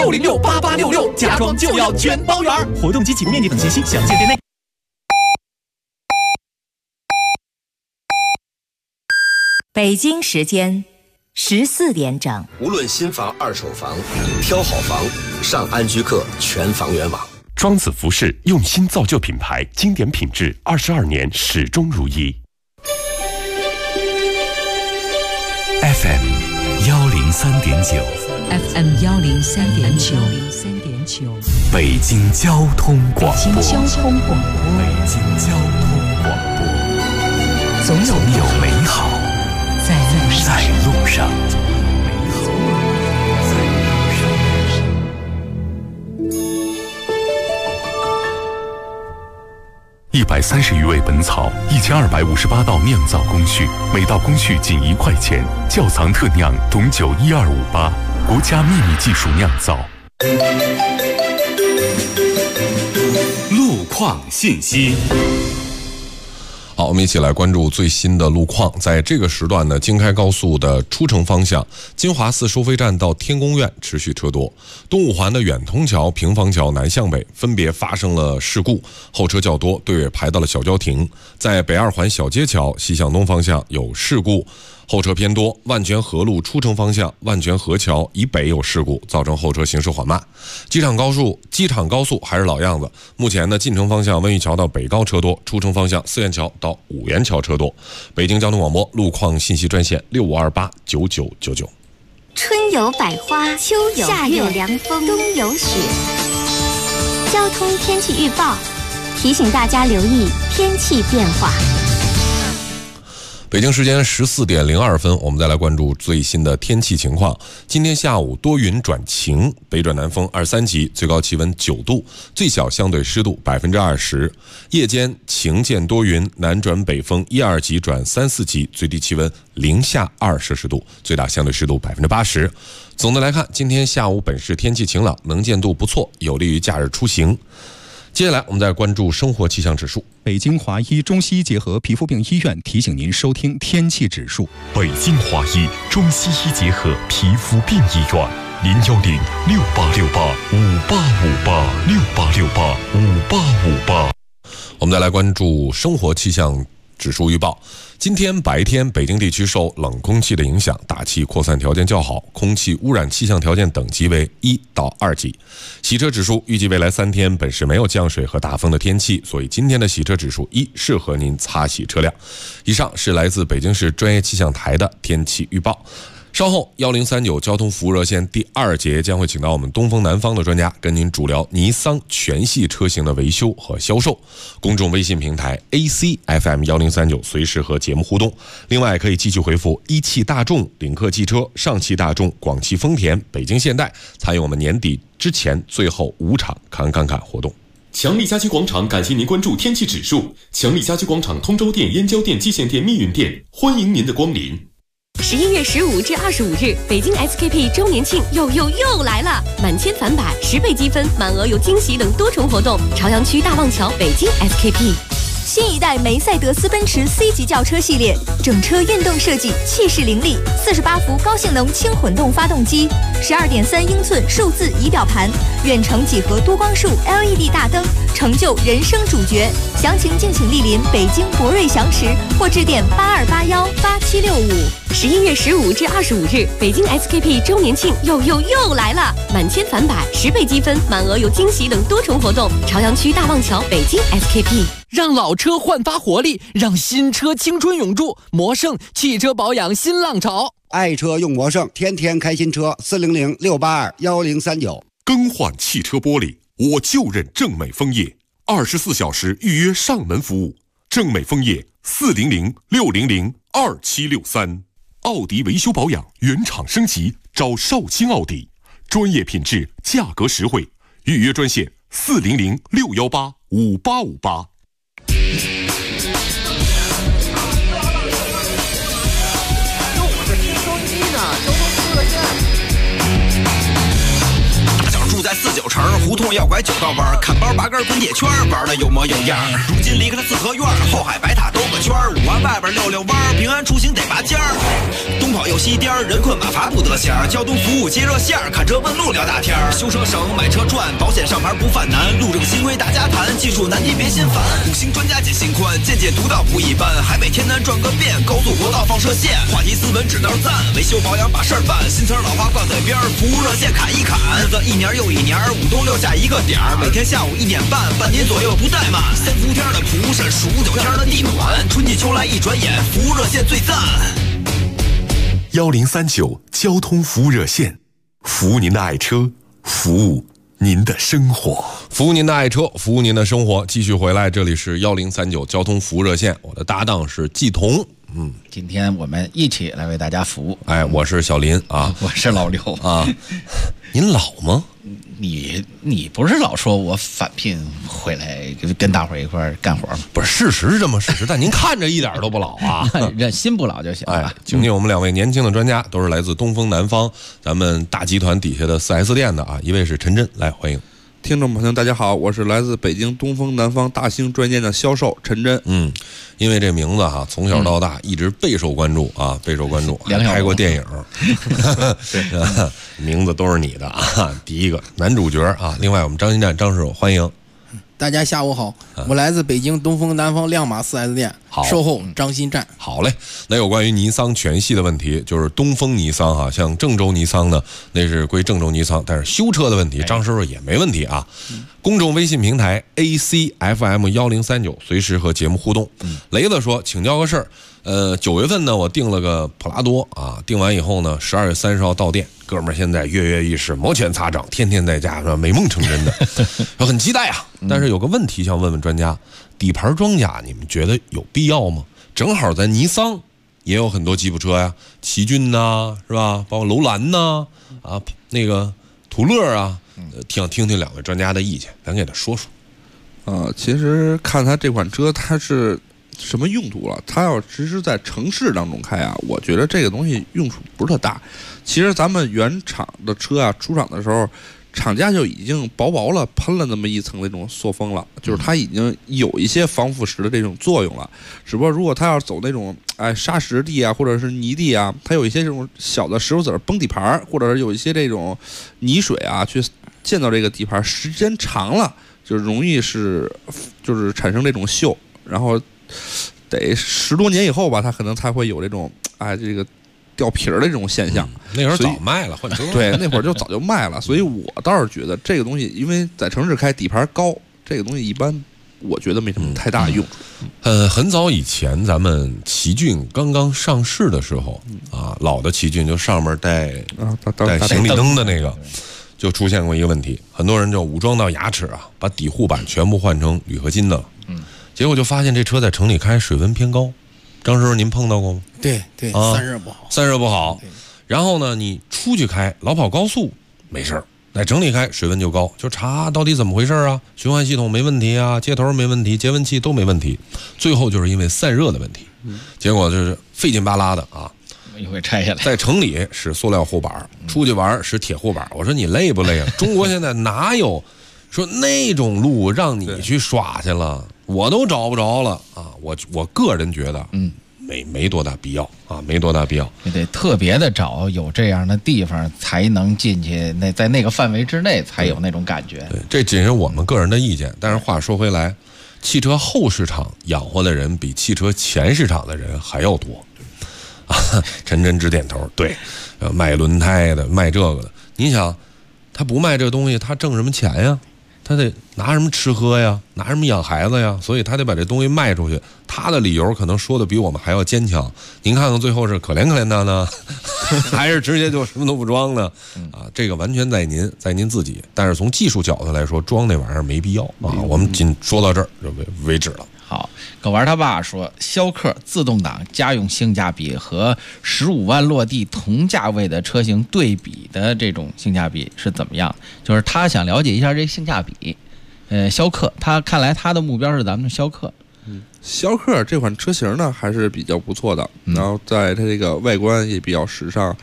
窗帘。400-606-8866，家装就要全包圆。活动及起步面积等信息详见店内。 北京时间14点整。 无论新房、二手房，挑好房，上安居客全房源网。 庄子服饰用心造就品牌，经典品质，22年始终如一。 FM 103.9 FM 103.9 北京交通广播。 北京交通广播。 总有美好在路上。 130余味本草，1258道酿造工序，每道工序仅1块钱。窖藏特酿董酒12588，国家秘密技术酿造。 路况信息。 好，我们一起来关注最新的路况。在这个时段呢，京开高速的出城方向，金华寺收费站到天宫苑持续车多。东五环的远通桥、平房桥南向北分别发生了事故，后车较多，队尾排到了小交亭。在北二环小街桥西向东方向有事故，后车偏多。万泉河路出城方向，万泉河桥以北有事故，造成后车行驶缓慢。机场高速还是老样子，目前呢进城方向温榆桥到北高车多，出城方向四元桥到五元桥车多。北京交通广播路况信息专线65289999。 春有百花，秋有夏有凉风，冬有雪。交通天气预报提醒大家留意天气变化。 北京时间14点02分，我们再来关注最新的天气情况。今天下午多云转晴，北转南风23级，最高气温9度，最小相对湿度20%。夜间晴见多云，南转北风12级转3、4级，最低气温零下2摄氏度，最大相对湿度80%。总的来看，今天下午本市天气晴朗，能见度不错，有利于假日出行。接下来我们再关注生活气象指数。 北京华医中西医结合皮肤病医院提醒您收听天气指数。 北京华医中西医结合皮肤病医院，0106868585868685858。 我们再来关注生活气象指数预报。今天白天，北京地区受冷空气的影响，大气扩散条件较好，空气污染气象条件等级为1到2级。洗车指数预计未来3天本市没有降水和大风的天气，所以今天的洗车指数1，适合您擦洗车辆。以上是来自北京市专业气象台的天气预报。稍后1039交通服务热线第2节将会请到我们东风南方的专家，跟您主聊尼桑全系车型的维修和销售。公众微信平台 ACFM 1039随时和节目互动。另外可以继续回复一汽大众、领克汽车、上汽大众、广汽丰田、北京现代参与我们年底之前最后5场看活动。 强力家居广场感谢您关注天气指数。强力家居广场通州店、燕郊店、蓟县店、密云店，欢迎您的光临。 11月15至25日，北京 SKP 周年庆又来了！满千返百，10倍积分，满额有惊喜等多重活动。朝阳区大望桥北京 SKP。 新一代梅赛德斯奔驰 C 级轿车系列，整车运动设计，气势凌厉，48伏高性能轻混动发动机，12.3英寸数字仪表盘，远程几何多光束 LED 大灯，成就人生主角。详情敬请莅临北京博瑞祥驰或致电82818765。 11月15至25日，北京 SKP 周年庆又来了！满千返百，10倍积分，满额有惊喜等多重活动。朝阳区大望桥北京 SKP。 让老车焕发活力，让新车青春永驻。魔盛汽车保养新浪潮， 爱车用魔盛，天天开新车，400-682-1039。 更换汽车玻璃，我就认正美枫叶，24小时预约上门服务。正美枫叶400-600-2763。奥迪维修保养原厂升级，找绍兴奥迪，专业品质，价格实惠。预约专线400-618-5858。 住在49城胡同同要拐九道弯，看包八根滚铁圈，玩的有模有样。如今离开了四合院，后海白塔兜个圈，五环外边溜溜弯，平安出行得拔尖儿。东跑又西颠，人困马乏不得闲，交通服务接热线，看车问路聊大天。修车省，买车赚，保险上牌不犯难，路政新规大家谈，技术难题别心烦。五星专家解心宽，见解独到不一般。海北天南转个遍，高速国道放射线，话题斯文指道赞，维修保养把事儿办。新词老话挂嘴边，服务热线砍一砍。日子一年又一年，五东六下一个点儿，每天下午1点半，半年左右不怠慢。三伏天的蒲扇，数9天的地暖，春季秋来一转眼，服务热线最赞。 1039交通服务热线，服务您的爱车，服务您的生活， 服务您的爱车，服务您的生活。继续回来，这里是1039交通服务热线，我的搭档是季彤。 今天我们一起来为大家服务。 我是小林啊， 我是老刘啊。您老吗？ 你不是老说我返聘回来跟大伙儿一块儿干活吗？ 不是，事实是这么事实，但您看着一点都不老啊， 人心不老就行了。 请进我们2位年轻的专家，都是来自东风南方咱们大集团底下的4S 店的啊。一位是陈真，来欢迎。 听众朋友大家好，我是来自北京东风南方大兴专业的销售陈真。 因为这名字哈，从小到大一直备受关注啊，备受关注，还拍过电影，名字都是你的啊。第一个男主角啊，另外我们张新站张师傅欢迎。 大家下午好，我来自北京东风南方亮马4S 店，售后张新站。 好嘞，那有关于尼桑全系的问题，就是东风尼桑哈，像郑州尼桑呢，那是归郑州尼桑，但是修车的问题，张师傅也没问题啊。公众微信平台 ACFM1039，随时和节目互动。雷子说，请教个事儿。9月份呢，我订了个普拉多啊，订完以后呢，12月30号到店。哥们儿现在跃跃欲试，摩拳擦掌，天天在家美梦成真的，很期待啊。但是有个问题想问问专家，底盘装甲你们觉得有必要吗？正好在尼桑也有很多吉普车呀，奇骏呐，是吧？包括楼兰呐，啊，那个途乐啊，想听听2位专家的意见，咱给他说说。 其实看他这款车它是什么用途了，它要只是在城市当中开啊，我觉得这个东西用处不是特大。其实咱们原厂的车啊，出厂的时候，厂家就已经薄薄了喷了那么一层那种塑封了，就是它已经有一些防腐蚀的这种作用了。只不过如果它要走那种砂石地啊，或者是泥地啊，它有一些这种小的石头子崩底盘，或者是有一些这种泥水啊，去溅到这个底盘，时间长了就容易就是产生这种锈，然后得10多年以后吧，它可能才会有这种这个掉皮儿的这种现象。 那会儿早卖了，换车。 对，那会儿就早就卖了。所以我倒是觉得这个东西，因为在城市开底盘高，这个东西一般我觉得没什么太大的用处。 很早以前咱们奇骏刚刚上市的时候啊，老的奇骏就上面带行李灯的那个，就出现过一个问题，很多人就武装到牙齿啊，把底护板全部换成铝合金的了。结果就发现这车在城里开水温偏高。张师傅您碰到过吗？ 对，散热不好。 散热不好。然后呢，你出去开老跑高速没事儿，在城里开水温就高，就查到底怎么回事啊？循环系统没问题啊，接头没问题，节温器都没问题，最后就是因为散热的问题。结果就是费劲巴拉的啊， 一会拆下来。 在城里使塑料护板，出去玩使铁护板。我说你累不累啊？中国现在哪有说那种路让你去耍去了？我都找不着了啊！我个人觉得，没多大必要啊，没多大必要。 你得特别的找有这样的地方才能进去，在那个范围之内才有那种感觉。 对，这仅是我们个人的意见。但是话说回来，汽车后市场养活的人比汽车前市场的人还要多啊！陈真直点头，对，卖轮胎的，卖这个的，你想，他不卖这东西，他挣什么钱呀？他得拿什么吃喝呀，拿什么养孩子呀，所以他得把这东西卖出去。他的理由可能说的比我们还要坚强。您看看最后是可怜可怜他呢，还是直接就什么都不装呢？啊，这个完全在您自己。但是从技术角度来说，装那玩意儿没必要啊。我们仅说到这儿就为止了。 好，狗玩他爸说，逍客自动挡家用性价比和15万落地同价位的车型对比的这种性价比是怎么样？就是他想了解一下这性价比。逍客，他看来他的目标是咱们的逍客。 逍客这款车型呢还是比较不错的，然后在它这个外观也比较时尚，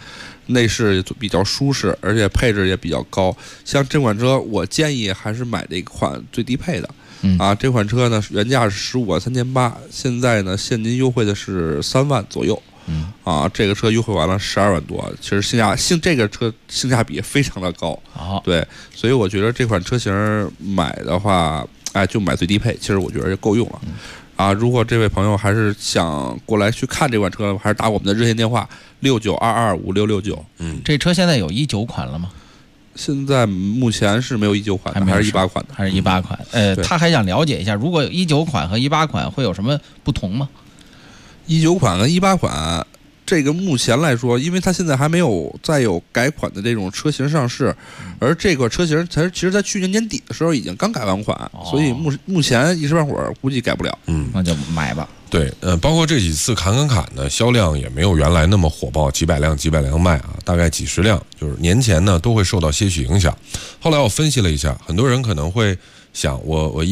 内饰比较舒适，而且配置也比较高。像这款车，我建议还是买这款最低配的。这款车呢原价是153800，现在呢现金优惠的是3万左右。这个车优惠完了12万多，其实这个车性价比非常的高。对，所以我觉得这款车型买的话，就买最低配，其实我觉得就够用了。如果这位朋友还是想过来去看这款车，还是打我们的热线电话69225669。 这车现在有19款了吗？ 现在目前是没有19款的，还是18款的， 还是18款。他还想了解一下，如果有19款和18款会有什么不同吗 ？19款跟18款，这个目前来说，因为它现在还没有再有改款的这种车型上市，而这个车型其实在去年年底的时候已经刚改完款，所以目前一时半会儿估计改不了。 那就买吧。 对，包括这几次侃呢，销量也没有原来那么火爆，几百辆卖大概几十辆，就是年前呢都会受到些许影响。后来我分析了一下，很多人可能会想，我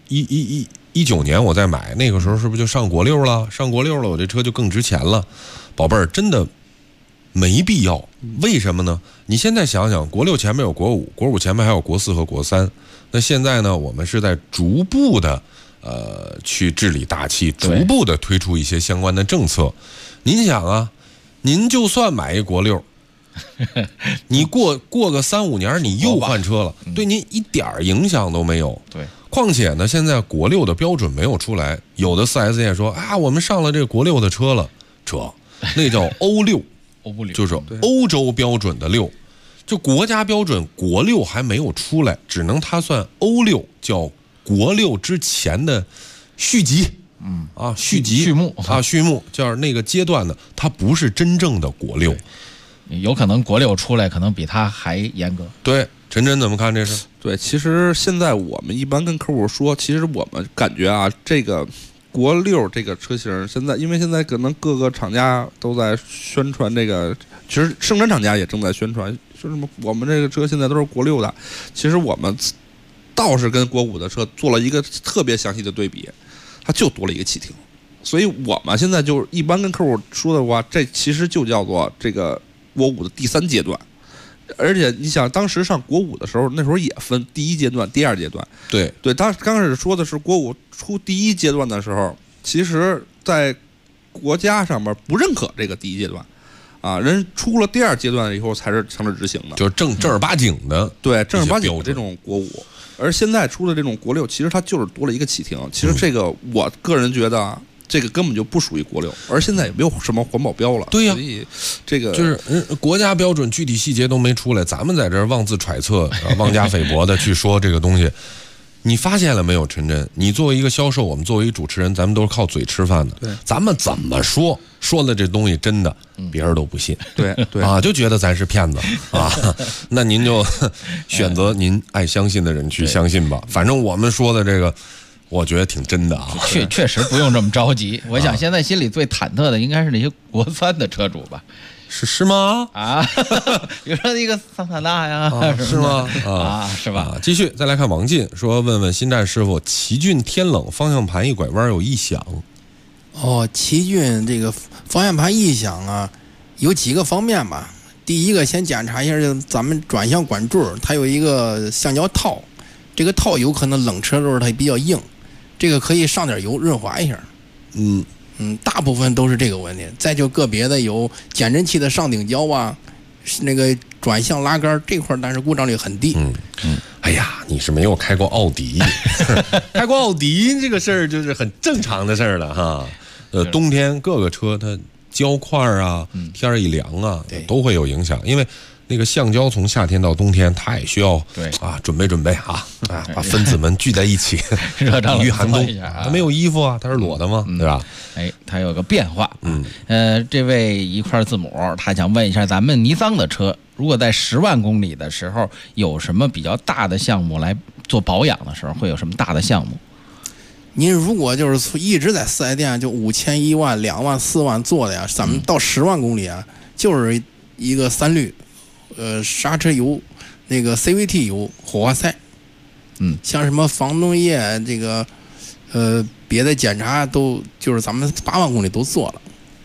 19年我再买，那个时候是不是就上国六了？上国六了，我这车就更值钱了。宝贝儿，真的没必要。为什么呢？你现在想想，国六前面有国五，国五前面还有国四和国三。那现在呢，我们是在逐步的去治理大气，逐步的推出一些相关的政策。您想啊，您就算买一国六，你过个3-5年，你又换车了，对您一点影响都没有。 对。 况且呢，现在国六的标准没有出来，有的 4S 店说我们上了这个国六的车了，那叫欧六，就是欧洲标准的6，就国家标准国六还没有出来，只能它算欧六，叫国六之前的续集，序幕叫那个阶段的，它不是真正的国六， 有可能国六出来可能比它还严格。 对。陈真怎么看这事？ 对，其实现在我们一般跟客户说，其实我们感觉这个国六这个车型，因为现在可能各个厂家都在宣传这个，其实生产厂家也正在宣传，说什么我们这个车现在都是国六的。其实我们倒是跟国五的车做了一个特别详细的对比，它就多了一个启停。所以我们现在就一般跟客户说的话，这其实就叫做这个国五的第3阶段。而且你想，当时上国五的时候，那时候也分第1阶段、第2阶段。 对， 当刚开始说的是国五出第1阶段的时候，其实在国家上面不认可这个第1阶段，人出了第2阶段以后才是强制执行的， 就正儿八经的， 对，正儿八经的这种国五。而现在出的这种国六，其实它就是多了一个启停。其实这个我个人觉得。这个根本就不属于国六，而现在也没有什么环保标了。 对呀， 所以这个就是国家标准具体细节都没出来，咱们在这儿妄自揣测、妄加菲薄的去说这个东西。你发现了没有，陈真？你作为一个销售，我们作为一个主持人，咱们都是靠嘴吃饭的。 对， 咱们怎么说的这东西真的，别人都不信。 对就觉得咱是骗子那您就选择您爱相信的人去相信吧。反正我们说的这个。我觉得挺真的确实不用这么着急。我想现在心里最忐忑的应该是那些国3的车主吧？ 是吗？ 比如说那个桑塔纳呀， 是吗？ 是吧？ 继续再来看王进说，问问新站师傅，奇骏天冷方向盘一拐弯有异响。 奇骏这个方向盘异响有几个方面吧。第一个先检查一下咱们转向管柱，它有一个橡胶套，这个套有可能冷车的时候它比较硬。这个可以上点油润滑一下，大部分都是这个问题。再就个别的有减震器的上顶胶那个转向拉杆这块，但是故障率很低。 哎呀，你是没有开过奥迪，开过奥迪这个事儿就是很正常的事儿了哈。冬天各个车它胶块天一凉都会有影响，因为。那个橡胶从夏天到冬天，它也需要准备把分子们聚在一起，抵御寒冬。它没有衣服它是裸的嘛，对吧？ 它有个变化。这位一块字母，他想问一下，咱们尼桑的车，如果在10万公里的时候，有什么比较大的项目来做保养的时候，会有什么大的项目？ 您如果就是一直在4S店就5000、1万、2万、4万做的呀，咱们到10万公里就是一个3滤。刹车油，那个 CVT 油，火花塞，像什么防冻液，这个别的检查都就是咱们8万公里都做了。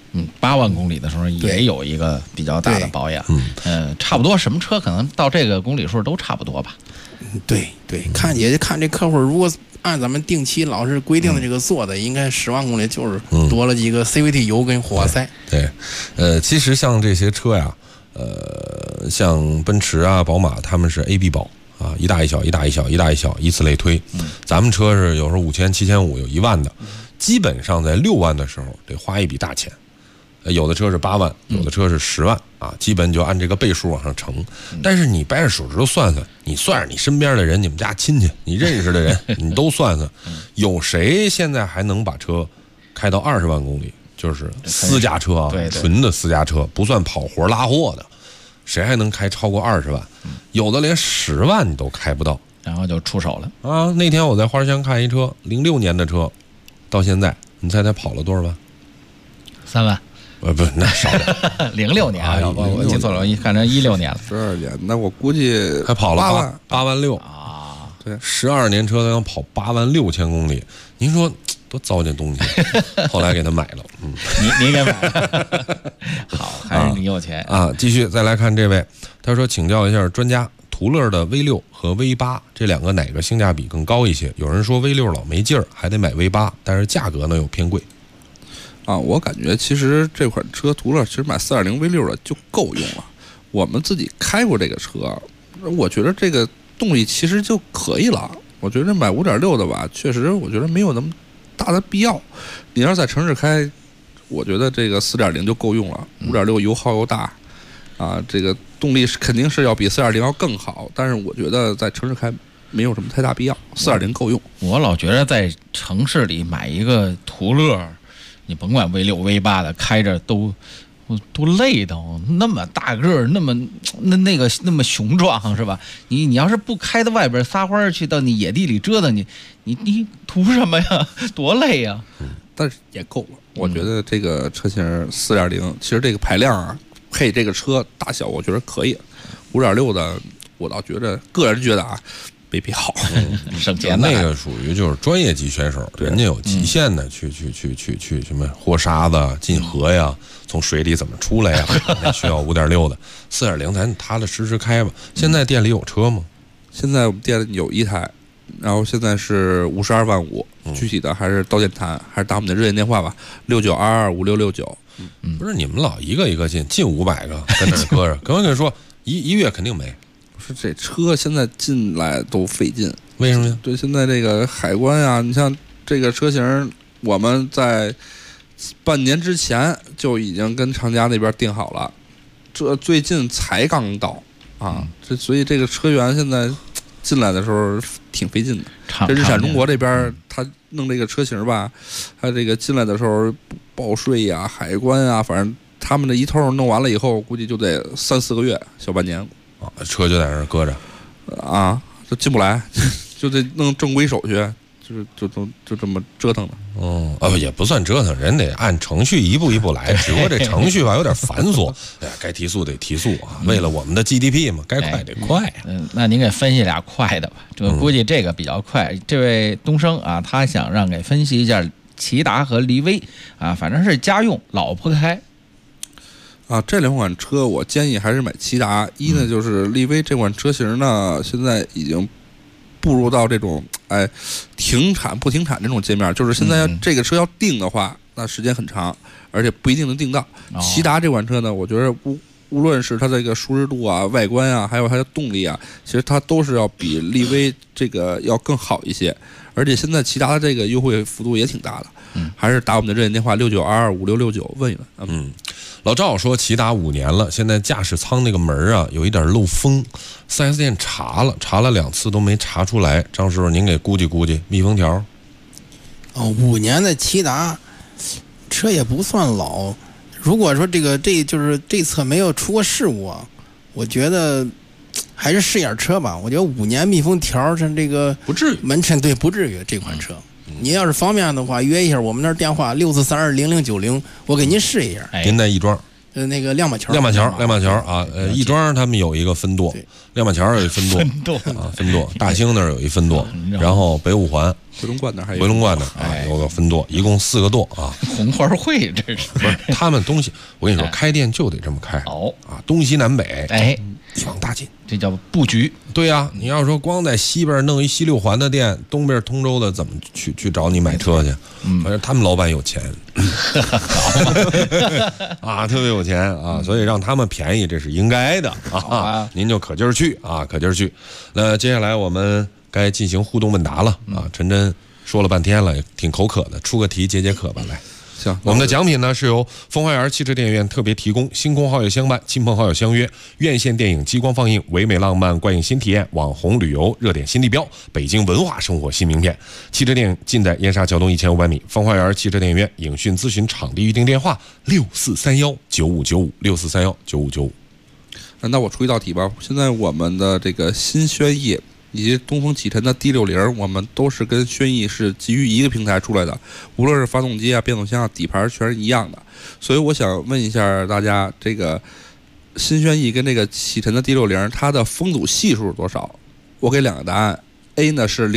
8万公里的时候也有一个比较大的保养。差不多什么车可能到这个公里数都差不多吧。 对，也就看这客户如果按咱们定期老是规定的这个做的，应该10万公里就是多了几个 CVT 油跟活塞。 对，其实像这些车呀，像奔驰啊、宝马，他们是 AB 保啊，一大一小，一大一小，一大一小，以此类推。咱们车是有时候5000、7500，有1万的，基本上在6万的时候得花一笔大钱。有的车是8万，有的车是10万啊，基本就按这个倍数往上乘。但是你掰着手指头算算，你算上你身边的人、你们家亲戚、你认识的人，你都算算，有谁现在还能把车开到20万公里？就是私家车啊，纯的私家车，不算跑活拉货的，谁还能开超过20万？有的连10万你都开不到， 然后就出手了啊！那天我在花乡看一车，06年的车，到现在你猜跑了多少万 ？3万。 不，那少点。 06年啊，我记错了，我看成16年了。 12年，那我估计还跑了8万6啊！对，12年车才能跑8万6千公里，您说多糟践东西。后来给他买了， 你给买了，好，还是你有钱啊！继续再来看这位，他说请教一下专家，途乐的 V6和 V8这两个哪个性价比更高一些？有人说 V6老没劲儿，还得买 V8，但是价格呢又偏贵。 我感觉其实这款车途乐其实买4.0 V6的就够用了。我们自己开过这个车，我觉得这个动力其实就可以了。我觉得买5.6的吧，确实我觉得没有那么大的必要。你要是在城市开，我觉得这个4.0就够用了。5.6油耗又大，这个动力肯定是要比4.0要更好，但是我觉得在城市开没有什么太大必要，4.0够用。 我老觉得在城市里买一个途乐，你甭管 V6、V8 的，开着都累的，那么大个儿，那么雄壮，是吧？你要是不开到外边撒欢去，到你野地里折腾，你图什么呀？多累呀！ 但是也够了。我觉得这个车型4.0，其实这个排量啊，配这个车大小，我觉得可以。5.6的，我倒觉得个人觉得没必要， 省钱。 那个属于就是专业级选手，人家有极限的，去什么活沙子、进河呀，从水里怎么出来呀？那需要5.6的，4.0咱踏踏实实开吧。现在店里有车吗？ 现在我们店里有一台，然后现在是52万5，具体的还是到店谈，还是打我们的热线电话吧，69225669。 不是你们老一个一个进500个跟那儿搁着，跟我说一月肯定没。 这车现在进来都费劲， 为什么呀？ 对，现在这个海关啊，你像这个车型，我们在半年之前就已经跟厂家那边订好了，这最近才刚到所以这个车源现在进来的时候挺费劲的。这日产中国这边他弄这个车型吧，他这个进来的时候报税呀、海关啊，反正他们这一通弄完了以后，估计就得3-4个月，小半年。 车就在那儿搁着， 就进不来，就得弄正规手续，就这么折腾的。 也不算折腾，人得按程序一步一步来，只不过这程序吧有点繁琐。该提速得提速啊，为了我们的 GDP 嘛，该快得快。 那您给分析俩快的吧，估计这个比较快。这位东升他想让给分析一下骐达和骊威反正是家用，老婆开。 这两款车我建议还是买骐达。一呢就是骊威这款车型呢，现在已经步入到这种停产不停产这种界面，就是现在这个车要定的话，那时间很长，而且不一定能定到。骐达这款车呢，我觉得无论是它这个舒适度外观还有它的动力其实它都是要比骊威这个要更好一些。而且现在骐达的这个优惠幅度也挺大的，还是打我们的热线电话69225669问一问。 老赵说骐达5年了，现在驾驶舱那个门有一点漏风，4S店查了2次都没查出来。张师傅，您给估计估计密封条。 5年的骐达车也不算老，如果说就是这侧没有出过事故我觉得还是试验车吧。我觉得5年密封条像这个不至于， 门衬对不至于这款车。您要是方便的话，约一下我们那儿电话64320090，我给您试一下。 您在亦庄。 那个亮马桥啊，亦庄他们有一个分舵，亮马桥有一分舵啊，分舵，大兴那儿有一分舵，然后北五环回龙观那儿还有回龙观那儿有个分舵，一共4个舵啊。 红花会这是不是他们东西？我跟你说，开店就得这么开啊，东西南北一网打尽， 这叫布局。 对呀，你要说光在西边弄一西6环的店，东边通州的怎么去找你买车去？反正他们老板有钱啊，特别有钱啊，所以让他们便宜这是应该的啊。您就可劲儿去啊，可劲儿去。那接下来我们该进行互动问答了啊。陈真说了半天了，也挺口渴的，出个题解解渴吧，来。 行， 我们的奖品呢是由风花园汽车电影院特别提供，星空好友相伴，亲朋好友相约，院线电影激光放映，唯美浪漫观影新体验，网红旅游热点新地标，北京文化生活新名片。汽车电影尽在燕莎桥东1500米，风花园汽车电影院。影讯咨询场地预订电话6431959564319595。 那我出一道题吧。现在我们的这个新轩逸以及东风启辰的 D60， 我们都是跟轩逸是基于一个平台出来的，无论是发动机啊、变速箱啊、底盘全是一样的。所以我想问一下大家，这个新轩逸跟这个启辰的 D60， 它的风阻系数是多少？我给2个答案 ，A 呢是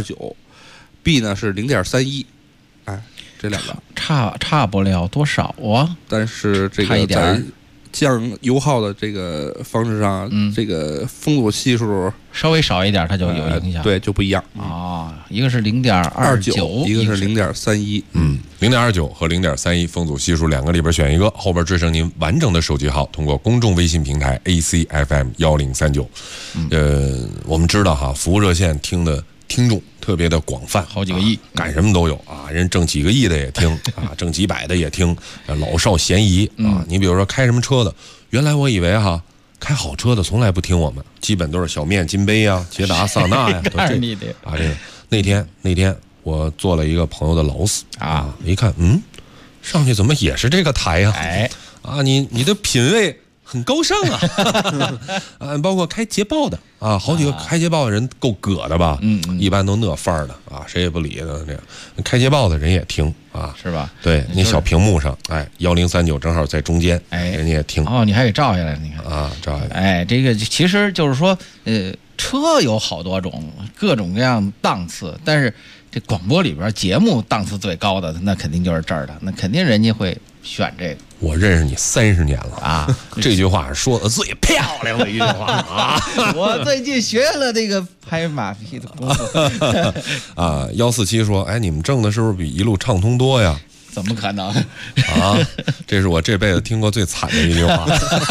0.29，B 呢是 0.31， 哎，这2个差不了多少啊， 但是这个在降油耗的这个方式上，这个风阻系数稍微少一点，它就有影响。 对，就不一样啊。一个是 0.29， 一个是 0.31。 0.29和0.31风阻系数2个里边选一个，后边追上您完整的手机号，通过公众微信平台 ACFM1039。我们知道哈，服务热线听的听众特别的广泛， 好几个亿， 干什么都有啊，人挣几个亿的也听啊，挣几百的也听，老少咸宜啊。你比如说开什么车的，原来我以为哈，开好车的从来不听我们，基本都是小面、金杯呀、捷达、桑塔呀， 都你的啊。这个那天我做了一个朋友的劳斯啊，一看上去怎么也是这个台呀？啊，你的品味很高尚啊，包括开捷豹的啊，好几个开捷豹的人够葛的吧？一般都那范儿的啊，谁也不理的这样。开捷豹的人也听啊， 是吧？ 对，你小屏幕上，1039正好在中间，人家也听。 哦，你还给照下来，你看啊，照下来。 这个其实就是说，车有好多种，各种各样档次，但是这广播里边节目档次最高的，那肯定就是这儿的，那肯定人家会选这个。 我认识你30年了啊，这句话说的最漂亮的一句话啊！ 我最近学了这个拍马屁的功夫啊。147说，你们挣的是不是比一路畅通多呀？ 怎么可能啊？这是我这辈子听过最惨的一句话。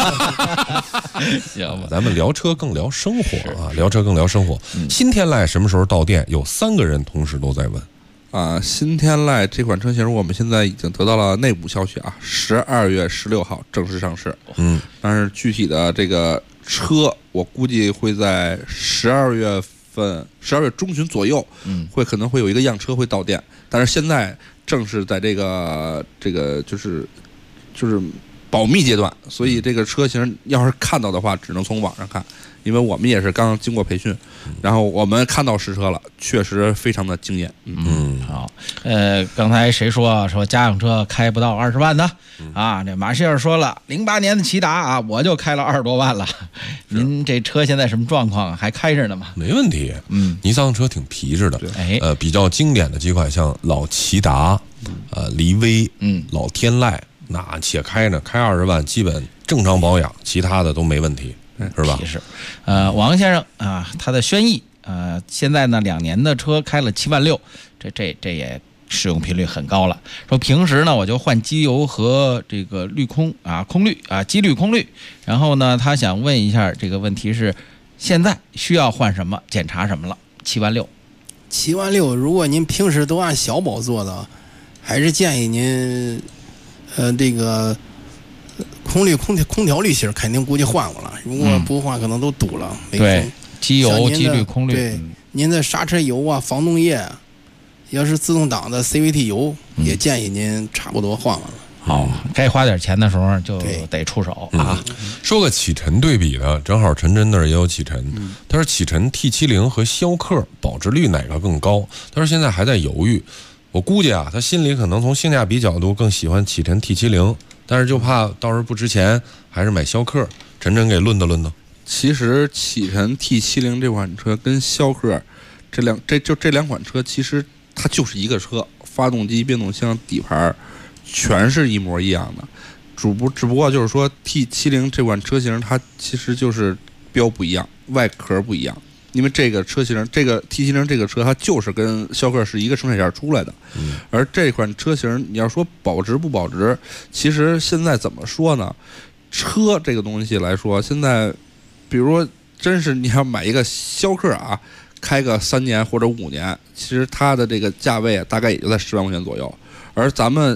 行吧， 咱们聊车更聊生活啊，聊车更聊生活。新天籁什么时候到店？有3个人同时都在问。 新天籁这款车型我们现在已经得到了内部消息啊，12月16号正式上市。但是具体的这个车，我估计会在12月中旬左右，可能会有一个样车会到店。但是现在正是在这个就是保密阶段，所以这个车型要是看到的话，只能从网上看。因为我们也是刚经过培训，然后我们看到实车了，确实非常的惊艳。 好，刚才谁说家用车开不到20万的啊？这马歇尔说了，08年的骐达啊，我就开了20多万了。您这车现在什么状况？还开着呢吗？ 没问题。尼桑车挺皮实的。比较经典的几款像老骐达、骊威、老天籁，那且开呢，开20万基本正常保养，其他的都没问题。是吧？ 是，王先生啊，他的轩逸现在呢2年的车开了7万6，这也使用频率很高了。说平时呢我就换机油和这个滤空滤机滤空滤。然后呢他想问一下这个问题是，现在需要换什么，检查什么了？7万6， 如果您平时都按小保做的，还是建议您这个。空调滤芯肯定估计换过了，如果不换可能都堵了。 对，机油、机滤、空滤。 对，您的刹车油啊、防冻液，要是自动挡的 CVT 油，也建议您差不多换了。 好，该花点钱的时候就得出手啊。 说个启辰对比的，正好陈真那儿也有启辰。他说启辰 T70和逍客保值率哪个更高？他说现在还在犹豫。我估计他心里可能从性价比角度更喜欢启辰 T70。 但是就怕到时候不值钱，还是买逍客。陈真给论道论道。 其实启辰 T70这款车跟逍客这两款车，其实它就是一个车，发动机、变速箱、底盘全是一模一样的，只不过就是说 T70这款车型它其实就是标不一样，外壳不一样。因为这个车型，这个 T70这个车，它就是跟逍客是一个生产线出来的。而这款车型，你要说保值不保值，其实现在怎么说呢？车这个东西来说，现在比如说真是你要买一个逍客啊，开个3年或者5年，其实它的这个价位大概也就在10万块钱左右。而咱们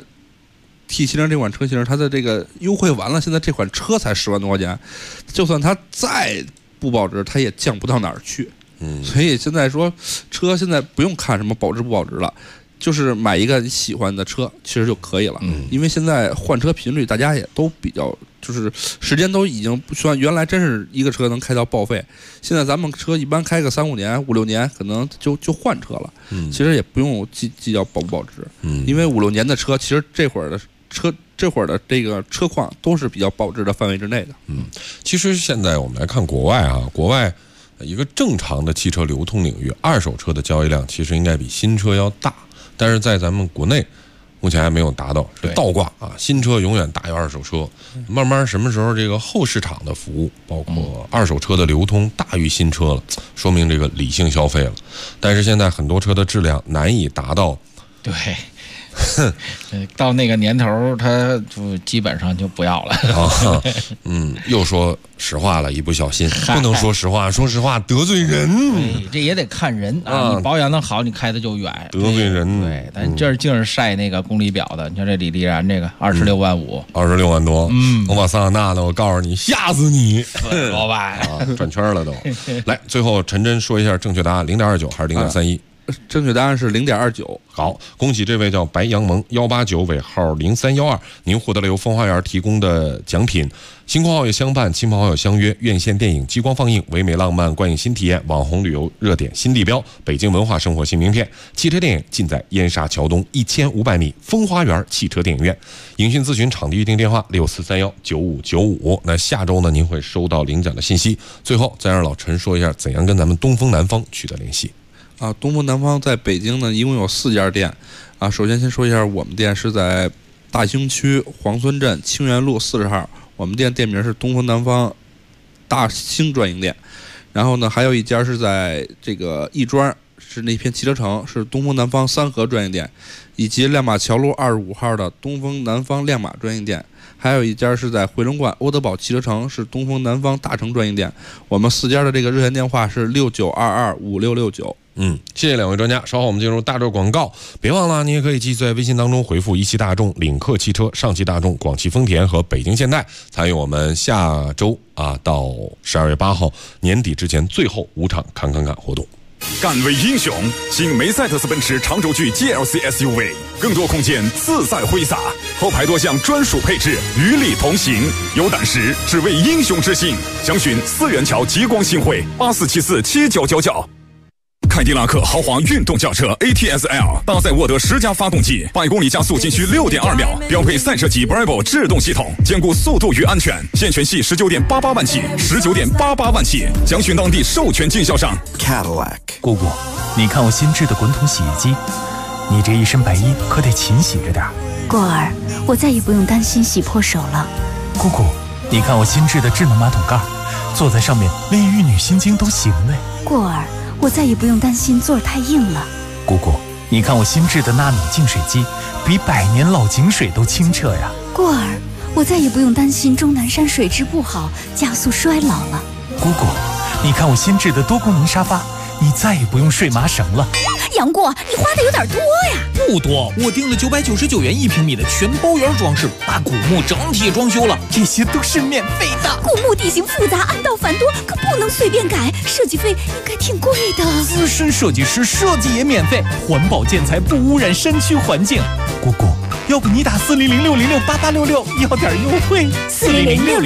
T70这款车型，它的这个优惠完了，现在这款车才10万多块钱，就算它再不保值，它也降不到哪儿去。所以现在说车现在不用看什么保值不保值了，就是买一个你喜欢的车其实就可以了。因为现在换车频率大家也都比较，就是时间都已经不算原来真是一个车能开到报废，现在咱们车一般开个3、5年、5、6年，可能就换车了。其实也不用计较保不保值，因为5、6年的车，其实这会儿的这个车况都是比较保值的范围之内的。 其实现在我们来看国外啊，国外一个正常的汽车流通领域，二手车的交易量其实应该比新车要大，但是在咱们国内目前还没有达到，是倒挂啊，新车永远大于二手车。慢慢什么时候这个后市场的服务，包括二手车的流通大于新车了，说明这个理性消费了。但是现在很多车的质量难以达到。 对。到那个年头，他就基本上就不要了。 又说实话了，一不小心不能说实话，说实话得罪人。 这也得看人啊，你保养的好，你开的就远。 得罪人。 对，咱这儿净是晒那个公里表的，你看这李丽然这个26万 5，26万多。我把桑塔纳呢，我告诉你，吓死你 ，4多万啊，转圈了都。来，最后陈真说一下正确答案，0.29还是0.31？ 正确答案是0.29。 好，恭喜这位叫白杨萌189尾号0312，您获得了由风花园提供的奖品：星空好友相伴，亲朋好友相约，院线电影激光放映，唯美浪漫观影新体验，网红旅游热点新地标，北京文化生活新名片。汽车电影尽在燕莎桥东1500米风花园汽车电影院。影讯咨询场地预订电话64319595。那下周呢，您会收到领奖的信息。最后再让老陈说一下怎样跟咱们东风南方取得联系。 东风南方在北京呢，一共有4家店。首先说一下，我们店是在大兴区黄村镇清源路40号，我们店店名是东风南方大兴专营店。然后呢，还有一家是在这个亦庄，是那片汽车城，是东风南方三河专营店，以及亮马桥路25号的东风南方亮马专营店。还有一家是在回龙观欧德堡汽车城，是东风南方大成专营店。我们4家的这个热线电话是69225669。 谢谢两位专家。稍后我们进入大众广告，别忘了，你也可以继续在微信当中回复一汽大众、领克汽车、上汽大众、广汽丰田和北京现代，参与我们下周到12月8号年底之前最后5场看活动。 敢为英雄，新梅赛德斯奔驰长轴距 GLC SUV， 更多空间自在挥洒，后排多项专属配置与你同行。有胆识，只为英雄之心。详询4元桥极光新会84747999。凯迪拉克豪华运动轿车 ATS-L 搭载沃德10加发动机，100公里加速仅需6.2秒，标配赛车级 Bravo 制动系统，兼顾速度与安全。现权系19.88万起，19.88万起。详询当地授权经销商 Cadillac。姑姑，你看我新制的滚筒洗衣机，你这一身白衣可得勤洗着点。 过儿，我再也不用担心洗破手了。 姑姑，你看我新制的智能马桶盖，坐在上面连玉女心经都行嘞。 过儿，我再也不用担心座儿太硬了。 姑姑，你看我新制的纳米净水机，比100年老井水都清澈呀。 过儿，我再也不用担心终南山水质不好，加速衰老了。 姑姑，你看我新制的多功能沙发，你再也不用睡麻绳了。 杨过，你花的有点多呀。 不多，我订了999元1平米的全包圆装饰，把古墓整体装修了， 这些都是免费的。 古墓地形复杂，暗道繁多，可不能随便改，设计费应该挺贵的。 资深设计师设计也免费，环保建材不污染山区环境。姑姑，要不你打400-606-8866要点优惠。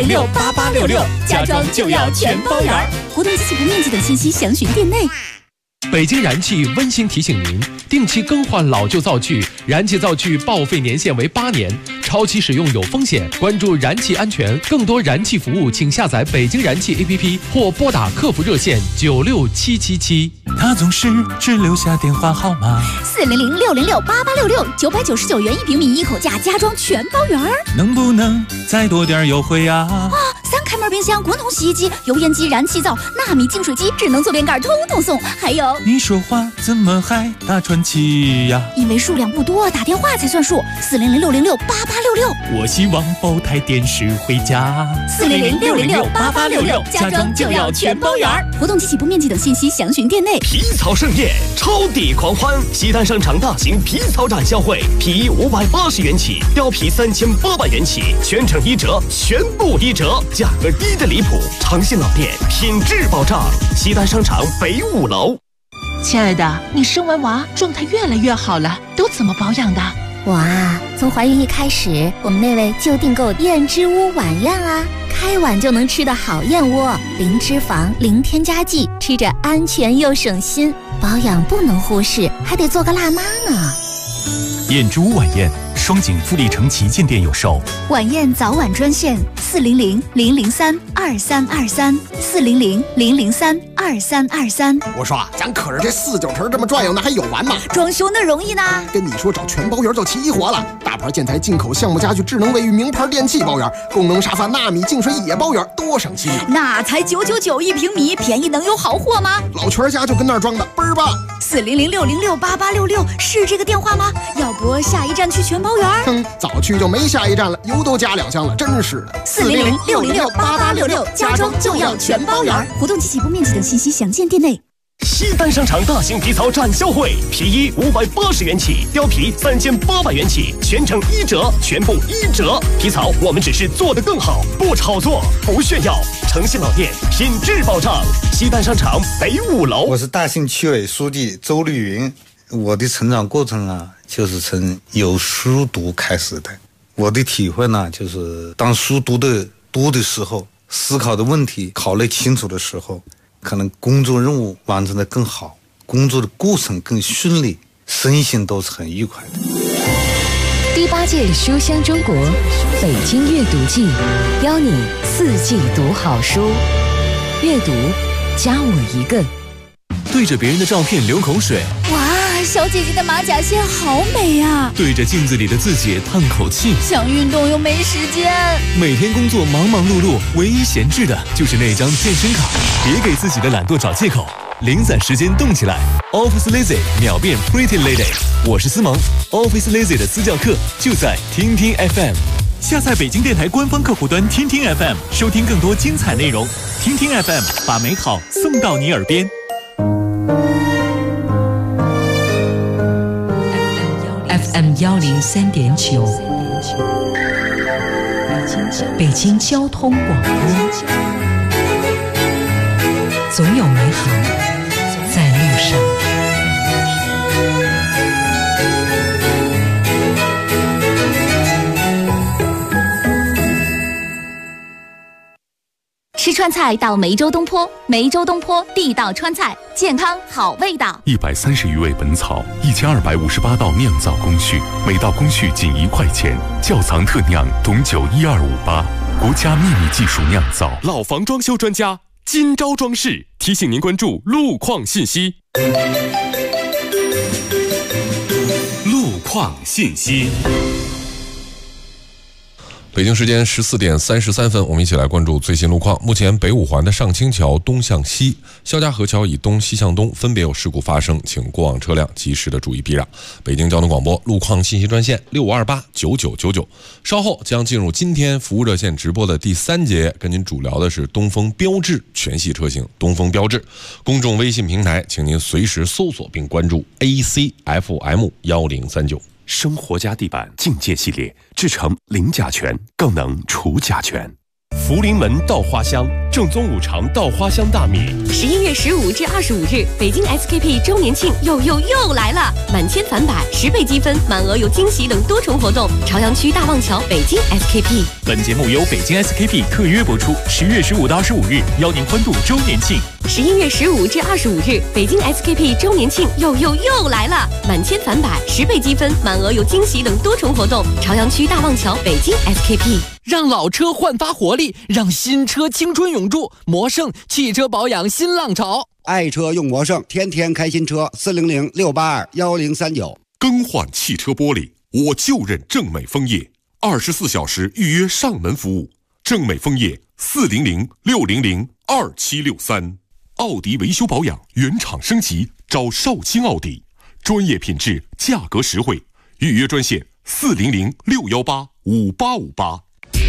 400-606-8866，家装就要全包圆。活动及其不面积等信息详询店内。 北京燃气温馨提醒您，定期更换老旧灶具，燃气灶具报废年限为8年，超期使用有风险。关注燃气安全，更多燃气服务，请下载北京燃气 APP 或拨打客服热线96777。 他总是只留下电话号码 400-606-8866，999元1平米，一口价家装全包圆儿。 能不能再多点优惠啊 ？3开门冰箱、滚筒洗衣机、油烟机、燃气灶、纳米净水机、智能坐便盖，通通送。还有， 你说话怎么还打传奇呀？ 因为数量不多，打电话才算数。400-606-8866。 我希望包台电视回家。 400-606-8866，家装就要全包圆儿。活动及起步面积等信息详询店内。 皮草盛宴，超抵狂欢！西单商场大型皮草展销会，皮衣580元起，貂皮3800元起，全程1折，全部1折，价格低的离谱。诚信老店，品质保障。西单商场北5楼。 亲爱的，你生完娃状态越来越好了，都怎么保养的？ 我啊，从怀孕一开始，我们那位就订购燕之屋晚宴啊，开碗就能吃的好燕窝，零脂肪，零添加剂，吃着安全又省心。保养不能忽视，还得做个辣妈呢。 燕之屋晚宴，双井富力城旗舰店有售。 晚宴早晚专线400-003-2323，400-003-2323。 我说啊，咱可是这4-9成这么转悠，那还有完吗？ 装修那容易呢？ 跟你说，找全包圆就齐活了。大牌建材、进口项目家具、智能卫浴、名牌电器包圆，功能沙发、纳米净水也包圆，多省心。 那才9991平米，便宜能有好货吗？ 老全家就跟那儿装的，倍儿棒。 400-606-8866是这个电话吗？要不下一站去全包圆？ 早去就没下一站了，油都加2箱了，真是的。 400-606-8866，家装就要全包圆。活动及起步面积等信息详见店内。 西单商场大型皮草展销会，皮衣580元起，貂皮3800元起，全程1折，全部1折。皮草我们只是做得更好，不炒作，不炫耀。诚信老店，品质保障。西单商场北5楼。 我是大兴区委书记周绿云。我的成长过程啊，就是从有书读开始的。我的体会呢，就是当书读的多的时候，思考的问题考虑清楚的时候，可能工作任务完成的更好，工作的过程更顺利，身心都是很愉快的。 第8届书香中国北京阅读季，邀你4季读好书，阅读加我一个。 对着别人的照片流口水， 哇，小姐姐的马甲线好美啊！ 对着镜子里的自己叹口气， 想运动又没时间。 每天工作忙忙碌碌，唯一闲置的就是那张健身卡。别给自己的懒惰找借口，零散时间动起来。Office Lazy 秒变 Pretty Lady， 我是思萌。Office Lazy 的私教课就在听听 FM。下载北京电台官方客户端听听 FM， 收听更多精彩内容。听听 FM， 把美好送到你耳边。 FM 103.9，北京交通广播，总有美好在路上。 吃川菜到梅州东坡，梅州东坡地道川菜，健康好味道。 130余味本草，1258道酿造工序，每道工序仅1块钱。窖藏特酿董酒12588，国家秘密技术酿造。 老房装修专家金招装饰提醒您关注路况信息。 路况信息。 北京时间14点33分，我们一起来关注最新路况。目前北5环的上清桥东向西、肖家河桥以东、西向东分别有事故发生，请过往车辆及时的注意避让。北京交通广播路况信息专线65289999。稍后将进入今天服务热线直播的第3节，跟您主聊的是东风标致全系车型。东风标致公众微信平台，请您随时搜索并关注 ACFM1039。 生活家地板境界系列制成零甲醛，更能除甲醛。 福临门稻花香，正宗五常稻花香大米。 11月15至25日，北京 SKP 周年庆又来了！满千返百，10倍积分，满额有惊喜等多重活动。朝阳区大望桥，北京 SKP。 本节目由北京 SKP 特约播出。10月15到25日，邀您欢度周年庆。 11月15至25日，北京 SKP 周年庆又来了！满千返百，10倍积分，满额有惊喜等多重活动。朝阳区大望桥，北京 SKP。 让老车焕发活力，让新车青春永驻。魔胜汽车保养新浪潮， 爱车用魔胜，天天开新车。400-682-1039。 更换汽车玻璃，我就认正美枫叶，24小时预约上门服务。正美枫叶400-600-2763。奥迪维修保养原厂升级，找少卿奥迪，专业品质，价格实惠。预约专线400-618-5858。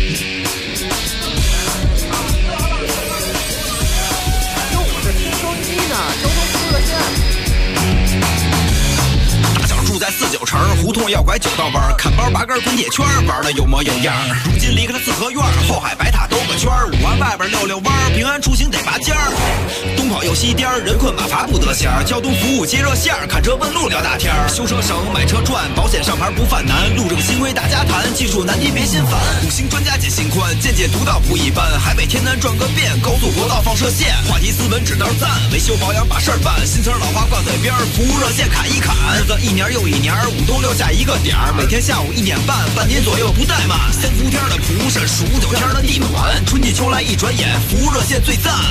在49城胡同要拐9道弯，看包拔根滚铁圈，玩的有模有样。如今离开了四合院，后海白塔兜个圈，5环外边溜弯，平安出行得拔尖儿。东跑又西颠，人困马乏不得闲。交通服务接热线，看车问路聊大天。修车省，买车赚，保险上牌不犯难。路政新规大家谈，技术难题别心烦。5星专家解心宽，见解独到不一般。海北天南转个遍，高速国道放射线。话题斯文指道赞，维修保养把事儿办。新词老话挂嘴边，服务热线砍一砍。日子一年又一年，5都留下一个点儿，每天下午1点半，半年左右不怠慢。3伏天的蒲是数9天的地暖，春季秋来一转眼，服务热线最赞。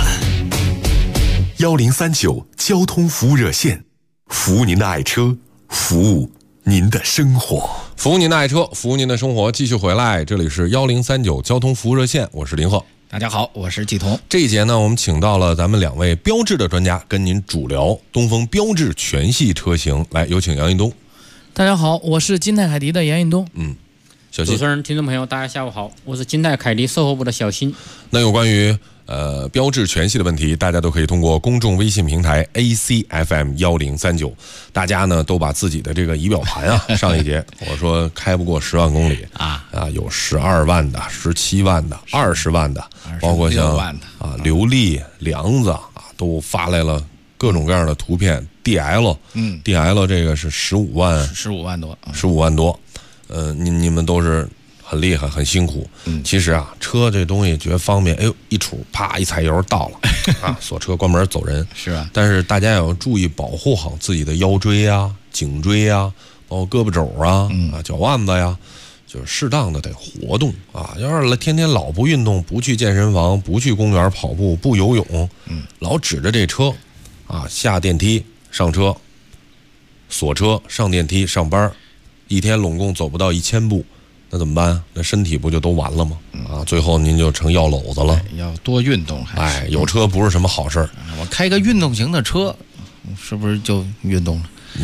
1039交通服务热线，服务您的爱车，服务您的生活， 服务您的爱车，服务您的生活。继续回来，这里是1039交通服务热线，我是林鹤。 大家好，我是季彤。 这一节呢，我们请到了咱们2位标致的专家，跟您主聊东风标致全系车型。来，有请杨运东。 大家好，我是金泰凯迪的杨运东。 小新。 主持人、听众朋友，大家下午好，我是金泰凯迪售后部的小新。 那有关于标致全系的问题，大家都可以通过公众微信平台 ACFM1039，大家呢都把自己的这个仪表盘啊，上一节我说开不过10万公里有12万的、17万的、20万的，包括像刘丽、梁子都发来了各种各样的图片。DL 这个是15万多，你们都是很厉害，很辛苦。其实车这东西觉得方便，哎呦，一杵啪一踩油到了锁车关门走人。 是啊， 但是大家也要注意保护好自己的腰椎啊、颈椎啊，包括胳膊肘脚腕子呀，就是适当的得活动要是天天老不运动，不去健身房，不去公园跑步，不游泳，老指着这车下电梯上车，锁车上电梯上班，一天拢共走不到1000步，那怎么办？那身体不就都完了吗？最后您就成药篓子了。 要多运动， 有车不是什么好事儿。 我开个运动型的车，是不是就运动了？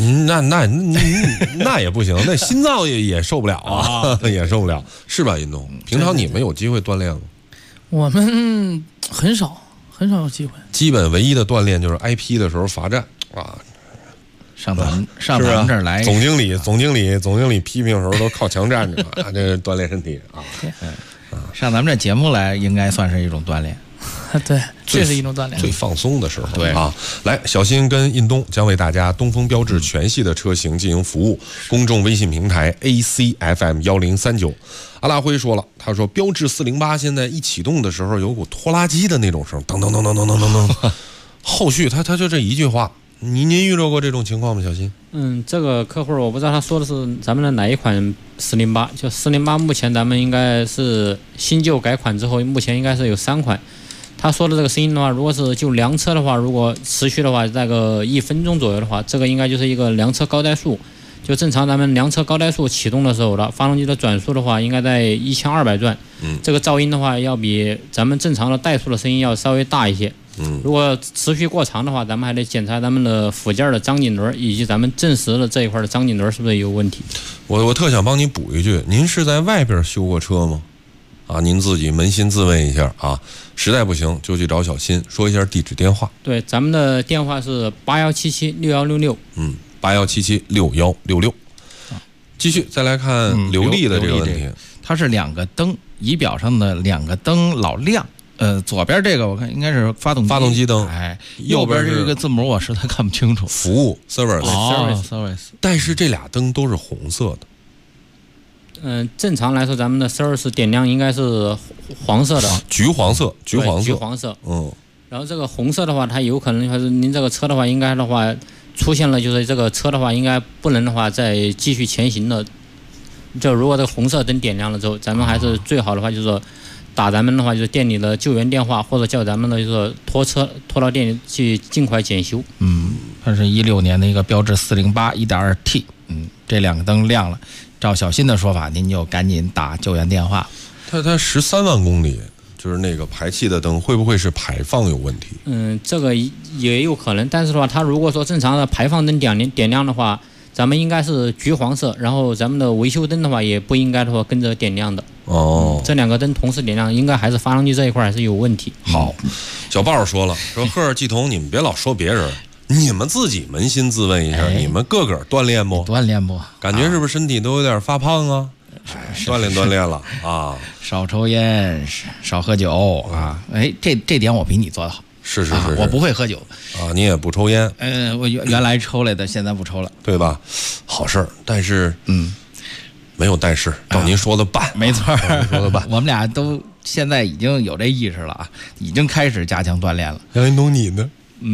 那也不行，那心脏也受不了也受不了，是吧？运动，平常你们有机会锻炼吗？ 我们很少有机会， 基本唯一的锻炼就是 IP 的时候罚站上咱们这儿来， 总经理批评的时候都靠墙站着这锻炼身体上咱们这节目来应该算是一种锻炼。 对，这是一种锻炼， 最放松的时候。对来，小新跟印东将为大家东风标致全系的车型进行服务。公众微信平台 ACFM1039。阿拉辉说了，他说标致408现在一启动的时候有股拖拉机的那种声，噔噔噔噔噔噔噔噔。后续他就这一句话，您遇到过这种情况吗？小新？ 这个客户我不知道他说的是咱们的哪一款408，就408目前咱们应该是新旧改款之后，目前应该是有3款。他说的这个声音的话，如果是就凉车的话，如果持续的话，大概1分钟左右的话，这个应该就是一个凉车高怠速。就正常咱们凉车高怠速启动的时候的发动机的转速的话，应该在1200转。这个噪音的话，要比咱们正常的怠速的声音要稍微大一些。如果持续过长的话，咱们还得检查咱们的附件的张紧轮以及咱们正时的这一块的张紧轮是不是有问题。 我特想帮你补一句，您是在外边修过车吗？您自己扪心自问一下实在不行就去找小新，说一下地址电话。 对，咱们的电话是81776166。81776166。 继续再来看刘丽的这个问题， 它是2个灯， 仪表上的2个灯老亮。左边这个我看应该是发动机灯， 哎，右边这个字母我实在看不清楚。 服务 service， 但是这俩灯都是红色的。正常来说，咱们的 service 点亮应该是黄色的， 橘黄色。 然后这个红色的话，它有可能还是您这个车的话，应该的话出现了，就是这个车的话，应该不能的话再继续前行了。就如果这个红色灯点亮了之后，咱们还是最好的话就是说。打咱们的话就是店里的救援电话，或者叫咱们的就是拖车拖到店里去尽快检修。 它是16年的一个标致408 1.2T。这2个灯亮了，照小新的说法，您就赶紧打救援电话。 它13万公里，就是那个排气的灯，会不会是排放有问题？ 这个也有可能，但是的话，它如果说正常的排放灯点亮的话，咱们应该是橘黄色，然后咱们的维修灯的话也不应该的话跟着点亮的。这2个灯同时点亮，应该还是发动机这一块还是有问题。 好，小豹说了，说赫尔季彤，你们别老说别人，你们自己扪心自问一下，你们个个锻炼不？感觉是不是身体都有点发胖啊？锻炼了啊， 少抽烟，少喝酒啊。这点我比你做得好。 是， 我不会喝酒啊，你也不抽烟。 我原来抽来的，现在不抽了， 对吧？好事儿，但是没有但是，照您说的办， 没错，说的办。我们俩都现在已经有这意识了啊，已经开始加强锻炼了。 杨云东，你呢？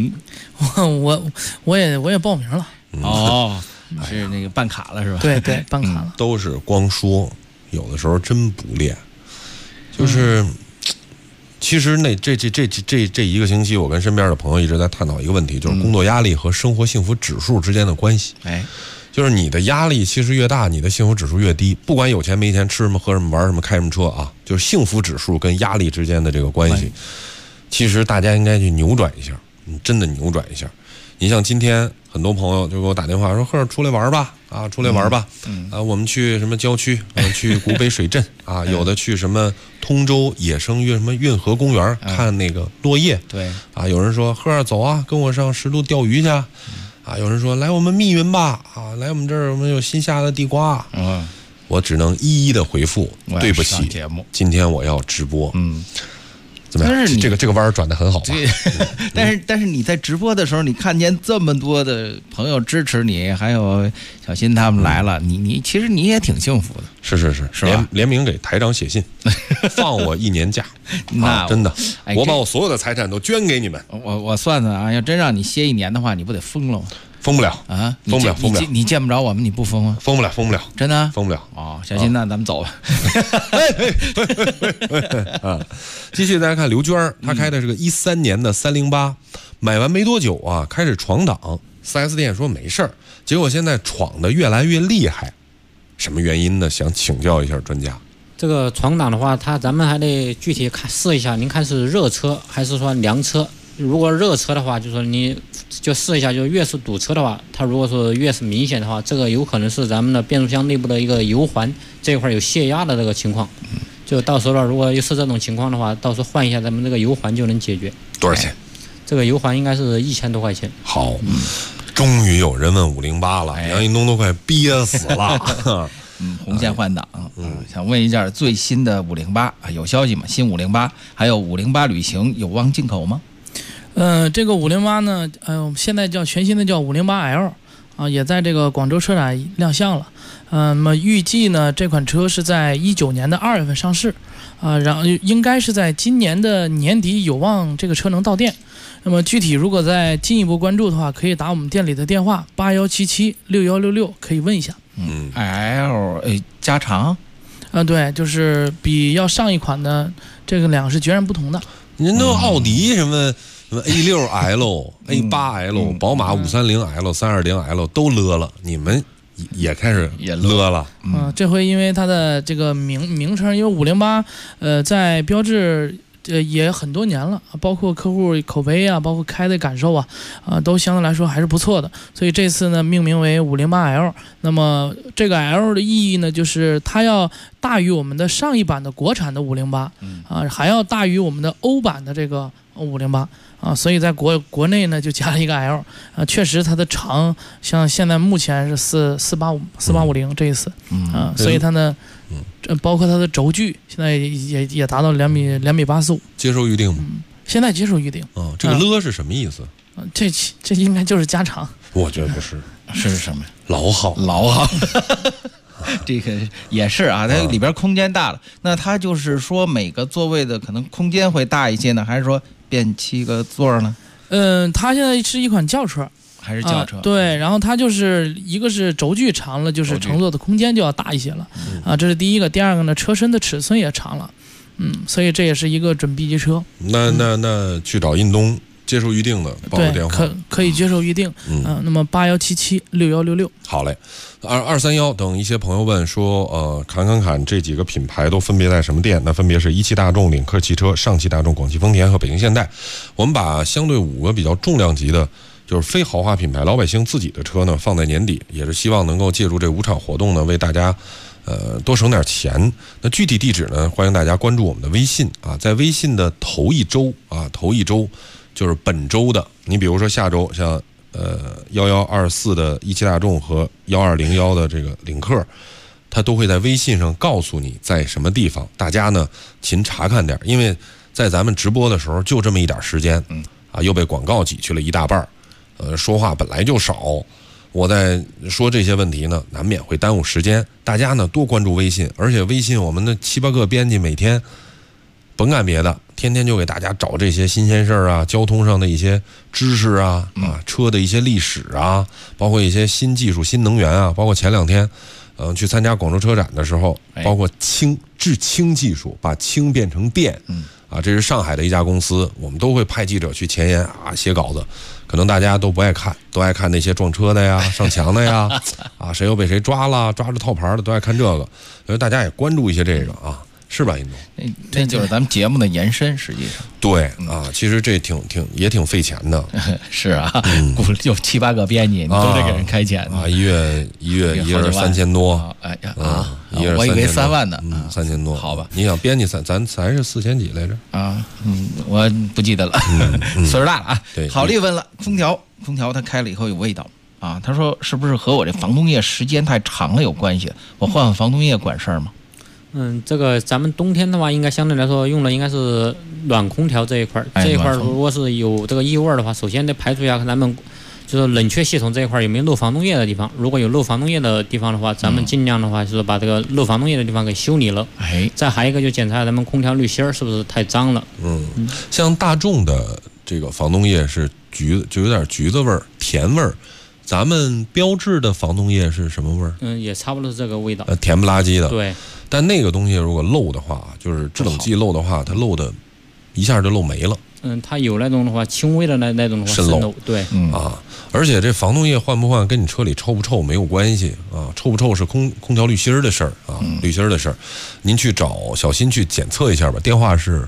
我也报名了。 是那个办卡了是吧？ 对，办卡了。 都是光说，有的时候真不练，就是。其实这一个星期，我跟身边的朋友一直在探讨一个问题，就是工作压力和生活幸福指数之间的关系。就是你的压力其实越大，你的幸福指数越低。不管有钱没钱，吃什么喝什么玩什么开什么车啊，就是幸福指数跟压力之间的这个关系，其实大家应该去扭转一下，真的扭转一下。你像今天很多朋友就给我打电话说：“赫，出来玩吧，出来玩吧，我们去什么郊区，去古北水镇啊，有的去什么通州野生运河公园看那个落叶， 对啊，有人说赫走啊，跟我上石渡钓鱼去，啊，有人说来我们密云吧，啊，来我们这儿我们有新下的地瓜，我只能一一的回复，对不起，今天我要直播，怎么样？这个弯转得很好吧？ 但是你在直播的时候，你看见这么多的朋友支持你，还有小新他们来了，你其实你也挺幸福的。 是吧？ 联名给台长写信，放我1年假。那真的，我把我所有的财产都捐给你们。 我算算啊，要真让你歇1年的话，你不得疯了吗？ 疯不了啊！ 疯不了！ 你见不着我们，你不疯吗？ 疯不了！ 真的疯不了小新，那咱们走吧。 继续大家看刘娟，她开的是个13年的308，买完没多久啊，开始闯档。4S 店说没事儿，结果现在闯得越来越厉害，什么原因呢？想请教一下专家。 这个闯档的话，咱们还得具体试一下，您看是热车还是说凉车？如果热车的话，就说你就试一下，就越是堵车的话，它如果说越是明显的话，这个有可能是咱们的变速箱内部的一个油环这一块有泄压的这个情况。就到时候如果又是这种情况的话，到时候换一下咱们这个油环就能解决。 多少钱？ 这个油环应该是1000多块钱。 好，终于有人问508了，杨一东都快憋死了。 红线换挡，想问一下最新的508有消息吗？新508还有508旅行有望进口吗？ 这个508呢，现在叫全新的叫508L 啊，也在这个广州车展亮相了。那么预计呢，这款车是在19年的2月份上市，然后应该是在今年的年底有望这个车能到店。那么具体如果再进一步关注的话，可以打我们店里的电话81776166，可以问一下。 L 加长， 对，就是比要上一款的这个两个是截然不同的。 您都奥迪什么A6L、A8L、宝马530L、320L 都勒了，你们也开始勒了。 这回因为它的这个名称，因为508在标致也很多年了，包括客户口碑啊，包括开的感受啊，都相对来说还是不错的。所以这次呢，命名为508L。那么这个 L 的意义呢，就是它要大于我们的上一版的国产的508，还要大于我们的欧版的这个508啊。所以在国内呢就加了一个 L 啊，确实它的长像现在目前是485、4850这一次所以它呢包括它的轴距现在也达到2米85， 接受预定吗？ 现在接受预定。 这个了是什么意思？ 这应该就是加长。 我觉得不是， 是什么？ 牢号。 这个也是啊，它里边空间大了，那它就是说每个座位的可能空间会大一些呢，还是说变7个座呢？ 它现在是一款轿车。 还是轿车， 对，然后它就是一个是轴距长了，就是乘坐的空间就要大一些了，这是第一个。第二个呢，车身的尺寸也长了，所以这也是一个准 B 级车。 那去找印东接受预定的，报个电话， 可以接受预定。那么81776166。 好嘞，231等一些朋友问说，侃这几个品牌都分别在什么店？那分别是一汽大众、领克汽车、上汽大众、广汽丰田和北京现代。我们把相对5个比较重量级的，就是非豪华品牌老百姓自己的车呢，放在年底，也是希望能够借助这5场活动呢，为大家多省点钱。那具体地址呢，欢迎大家关注我们的微信啊，在微信的头一周就是本周的，你比如说下周像1124的一汽大众和1201的这个领克，它都会在微信上告诉你在什么地方，大家呢勤查看点，因为在咱们直播的时候就这么一点时间，又被广告挤去了一大半。说话本来就少，我在说这些问题呢，难免会耽误时间。大家呢多关注微信，而且微信我们的7、8个编辑每天甭干别的，天天就给大家找这些新鲜事儿啊，交通上的一些知识啊，车的一些历史啊，包括一些新技术、新能源啊，包括前2天，去参加广州车展的时候，包括制氢技术，把氢变成电，这是上海的一家公司，我们都会派记者去前沿写稿子。可能大家都不爱看，都爱看那些撞车的呀、上墙的呀，谁又被谁抓了，抓着套牌的，都爱看这个。因为大家也关注一些这个啊，是吧，印东？ 这就是咱们节目的延伸，实际上。 对其实这也挺费钱的。 是啊，有7、8个编辑，你都得给人开钱一月人3000多。 我以为3万呢 ，3000多。 好吧， 你想编辑咱是4000几来着？ 我不记得了，岁数大了啊。 对， 郝丽问了，空调它开了以后有味道啊，他说是不是和我这防冻液时间太长了有关系？我换防冻液管事儿吗？ 这个咱们冬天的话，应该相对来说用的应该是暖空调这一块。这一块如果是有这个异味的话，首先得排除一下咱们就是冷却系统这一块有没有漏防冻液的地方。如果有漏防冻液的地方的话，咱们尽量的话就是把这个漏防冻液的地方给修理了。再还一个就检查咱们空调滤芯儿是不是太脏了。 像大众的这个防冻液是就有点橘子味儿、甜味儿。咱们标致的防冻液是什么味儿？ 也差不多是这个味道。 甜不拉几的。 对。 但那个东西如果漏的话，就是制冷剂漏的话，它漏的一下就漏没了。 它有那种的话，轻微的那种的话渗漏。对。 而且这防冻液换不换跟你车里臭不臭没有关系啊，臭不臭是空调滤芯的事儿啊，滤芯的事儿。您去找小新去检测一下吧，电话是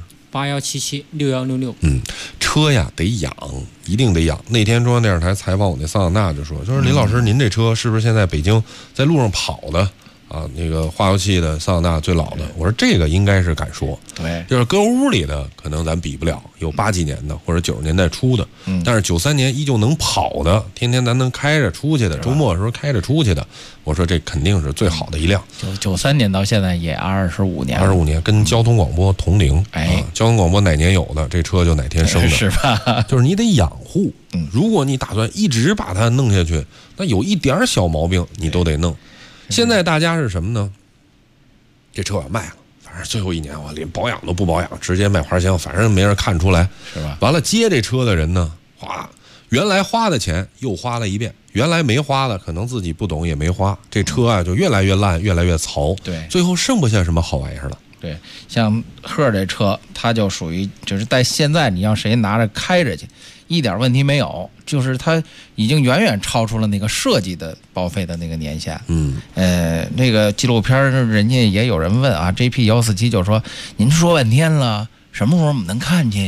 81776166。 车呀得养，一定得养。那天中央电视台采访我那桑塔纳就说林老师，您这车是不是现在北京在路上跑的那个化油器的桑塔纳最老的？我说这个应该是敢说， 对， 就是搁屋里的可能咱比不了，有80几年的或者90年代初的，但是93年依旧能跑的，天天咱能开着出去的，周末的时候开着出去的，我说这肯定是最好的一辆。 93年到现在也25年 ，25年跟交通广播同龄。交通广播哪年有的，这车就哪天生的， 是吧？ 就是你得养护。如果你打算一直把它弄下去，那有一点小毛病你都得弄。现在大家是什么呢？这车我卖了，反正最后1年我连保养都不保养，直接卖花箱，反正没人看出来， 是吧？ 完了接这车的人呢，原来花的钱又花了一遍，原来没花的可能自己不懂也没花，这车就越来越烂，越来越槽， 对， 最后剩不下什么好玩意儿了。 对，像赫这车，它就属于就是在现在你让谁拿着开着去，一点问题没有，就是它已经远远超出了那个设计的报废的那个年限。那个纪录片人家也有人问啊 ，JP147就说您说半天了，什么时候我们能看见呀？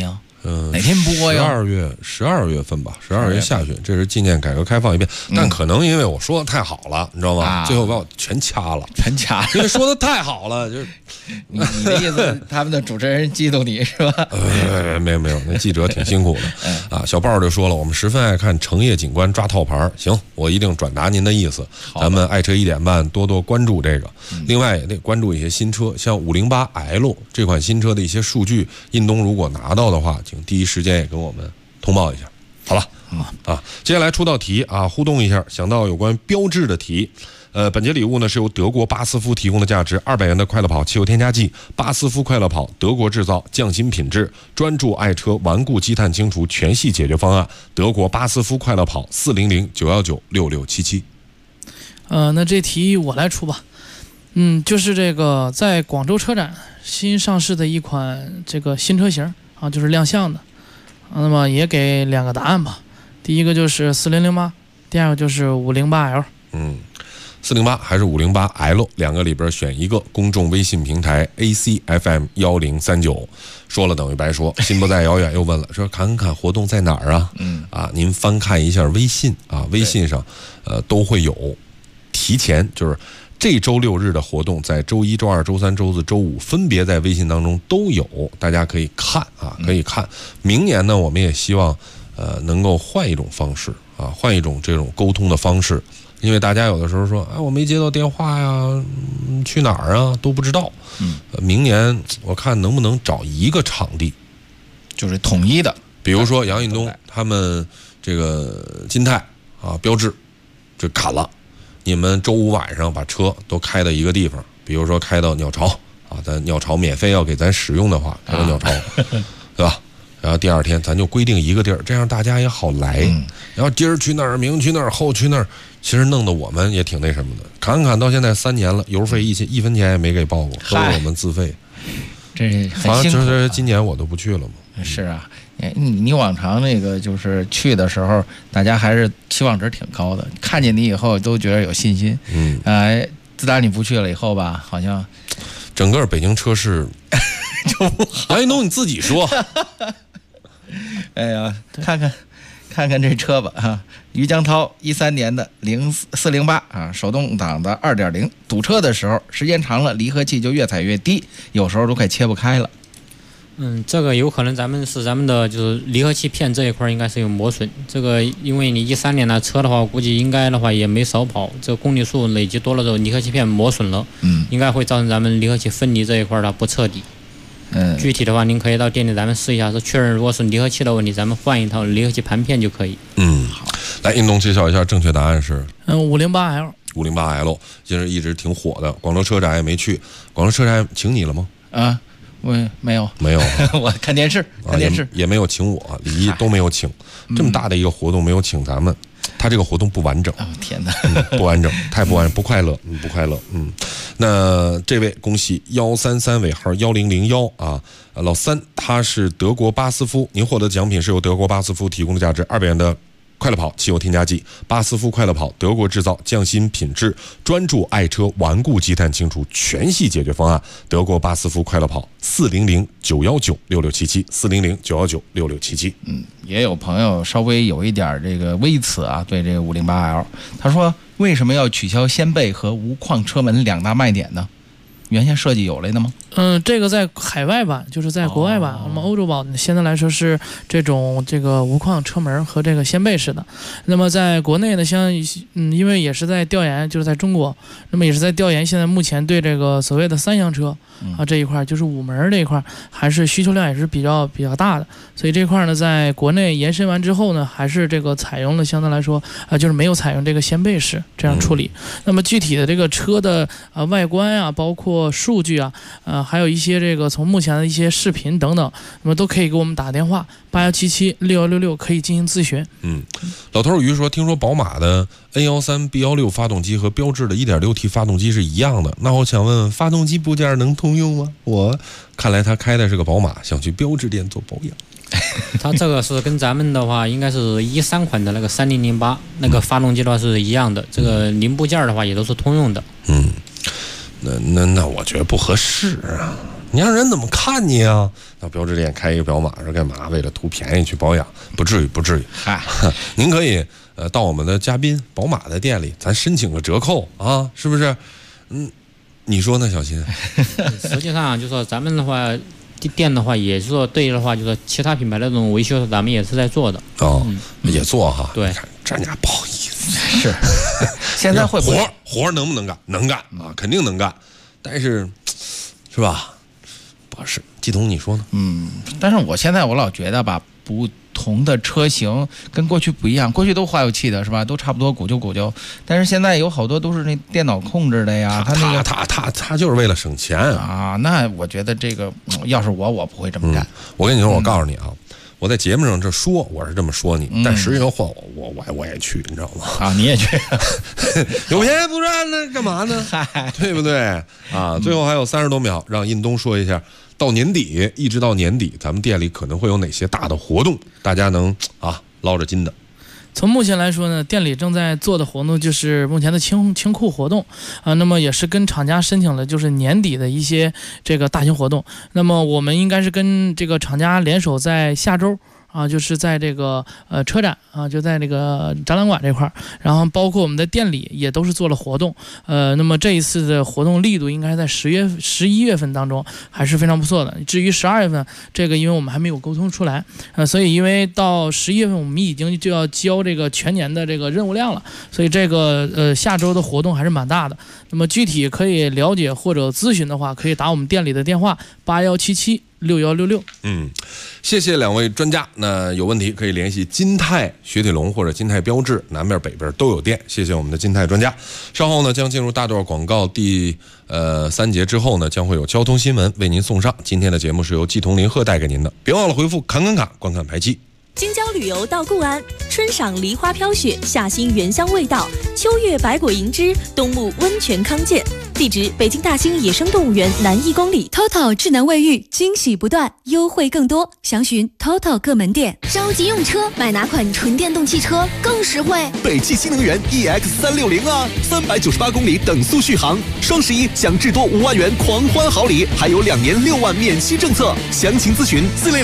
哪天播呀 ？12月份吧，12月下旬，这是纪念改革开放一遍。但可能因为我说的太好了，你知道吗？最后把我全掐了，因为说的太好了，就是你的意思，他们的主持人嫉妒你是吧？ 没有，那记者挺辛苦的啊。小豹就说了，我们十分爱看成业警官抓套牌，行，我一定转达您的意思。咱们爱车1点半多多关注这个，另外也得关注一些新车，像508L 这款新车的一些数据，印东如果拿到的话，请第一时间也跟我们通报一下，好吧？接下来出道题啊，互动一下，想到有关标致的题。本节礼物呢是由德国巴斯夫提供的价值200元的快乐跑汽油添加剂，巴斯夫快乐跑，德国制造，匠心品质，专注爱车顽固积碳清除全系解决方案，德国巴斯夫快乐跑400-919-6677。 那这题我来出吧。就是这个在广州车展新上市的一款这个新车型啊，就是亮相的。那么也给2个答案吧。第一个就是4008，第二个就是 508L。 408还是 508L， 2个里边选一个。公众微信平台 ACFM1039， 说了等于白说。心不在遥远又问了，说侃活动在哪儿啊？您翻看一下微信啊，微信上都会有提前，就是这周6日的活动，在周1、周2、周3、周4、周5分别在微信当中都有，大家可以看啊，可以看。明年呢，我们也希望能够换一种方式啊，换一种这种沟通的方式。因为大家有的时候说，我没接到电话呀，去哪儿啊都不知道。明年我看能不能找一个场地， 就是统一的， 比如说杨印东他们这个金泰啊标致这砍了，你们周5晚上把车都开到一个地方，比如说开到鸟巢啊，咱鸟巢免费要给咱使用的话，开到鸟巢，对吧？然后第二天咱就规定一个地儿，这样大家也好来。然后今儿去那儿，明儿去那儿，后去那儿，其实弄得我们也挺那什么的。侃到现在3年了，油费1分钱也没给报过，都是我们自费。 这很辛苦。 这今年我都不去了嘛。 是啊，你往常那个就是去的时候，大家还是期望值挺高的，看见你以后都觉得有信心。自打你不去了以后吧，好像整个北京车市就不好。 杨一东你自己说。 哎呀，看看这车吧哈，于江涛13年的408啊，手动挡的2.0，堵车的时候时间长了，离合器就越踩越低，有时候都快切不开了。 这个有可能咱们的就是离合器片这一块应该是有磨损。这个因为你13年的车的话，估计应该的话也没少跑，这个公里数累积多了之后，离合器片磨损了，应该会造成咱们离合器分离这一块的不彻底。具体的话，您可以到店里咱们试一下，是确认如果是离合器的问题，咱们换一套离合器盘片就可以。 好，来印东介绍一下正确答案是 508L。 508L 其实一直挺火的，广州车展也没去，广州车展请你了吗？ 我没有，我看电视， 也没有请我，李毅都没有请，这么大的一个活动没有请咱们。他这个活动不完整， 天哪， 不完整，太不完整，不快乐，不快乐。那这位恭喜133尾号1001啊，老三他是德国巴斯夫，您获得奖品是由德国巴斯夫提供的价值200元的快乐跑汽油添加剂，巴斯夫快乐跑，德国制造，匠心品质，专注爱车顽固积碳清除全系解决方案，德国巴斯夫快乐跑400-919-6677 400-919-6677。 也有朋友稍微有一点这个微词啊，对这个 508L， 他说为什么要取消掀背和无框车门2大卖点呢？原先设计有来的吗？ 这个在海外版，就是在国外版，我们欧洲版现在来说是这个无框车门和这个掀背式的。那么在国内呢，因为也是在调研，就是在中国，那么也是在调研，现在目前对这个所谓的3厢车这一块，就是5门这一块，还是需求量也是比较大的。所以这块呢，在国内延伸完之后呢，还是这个采用了相对来说就是没有采用这个掀背式这样处理。那么具体的这个车的外观啊，包括数据啊，还有一些这个从目前的一些视频等等，那么都可以给我们打电话8177-6166，可以进行咨询。 老头鱼说，听说宝马的 N13B16 发动机和标致的 1.6T 发动机是一样的，那我想问问，发动机部件能通用吗？看来他开的是个宝马，想去标致店做保养。 它这个是跟咱们的话应该是13款的那个3008那个发动机的话是一样的，这个零部件的话也都是通用的。 那我觉得不合适啊。 你让人怎么看你啊？到标致店开一个宝马是干嘛？为了图便宜去保养？不至于，不至于。 嗨， 您可以到我们的嘉宾宝马的店里，咱申请个折扣啊，是不是？你说呢，小新？ 实际上就说咱们的话，店的话，也是说对的话，就说其他品牌的这种维修，咱们也是在做的。 哦，也做哈。 对， 这家不好意思。 是，现在会不会活能不能干？能干啊，肯定能干。但是，是吧？不是，季彤你说呢？ 但是我现在我老觉得吧，不同的车型跟过去不一样，过去都化油器的是吧？都差不多鼓啾，但是现在有好多都是那电脑控制的呀。 他就是为了省钱啊。那我觉得这个要是我不会这么干。 我跟你说，我告诉你啊。我在节目上这说，我是这么说你，但实际上换我也去，你知道吗？ 啊，你也去， 有便宜不占呢，干嘛呢？对不对？啊，最后还有30多秒，让印东说一下，到年底一直到年底，咱们店里可能会有哪些大的活动，大家能捞着金的。 从目前来说呢，店里正在做的活动就是目前的清库活动那么也是跟厂家申请了就是年底的一些这个大型活动。那么我们应该是跟这个厂家联手，在下周就是在这个车展就在这个展览馆这块，然后包括我们的店里也都是做了活动。那么这一次的活动力度应该是在11月份当中还是非常不错的。至于12月份这个，因为我们还没有沟通出来所以因为到11月份我们已经就要交这个全年的这个任务量了，所以这个下周的活动还是蛮大的。那么具体可以了解或者咨询的话，可以打我们店里的电话81776166。 谢谢两位专家。那有问题可以联系金泰雪铁龙或者金泰标致，南边北边都有店。谢谢我们的金泰专家。稍后呢将进入大段广告，第3节之后呢将会有交通新闻为您送上。今天的节目是由季彤林鹤带给您的，别忘了回复砍卡观看排期。 京郊旅游到固安，春赏梨花飘雪，夏欣原香味道，秋月百果银枝，冬沐温泉康健。地址：北京大兴野生动物园南1公里。TOTO 智能卫浴，惊喜不断，优惠更多，详询 TOTO 各门店。 着急用车，买哪款纯电动汽车更实惠？ 北汽新能源 EX360啊，398公里等速续航，双11享至多5万元狂欢好礼，还有2年6万免息政策，详情咨询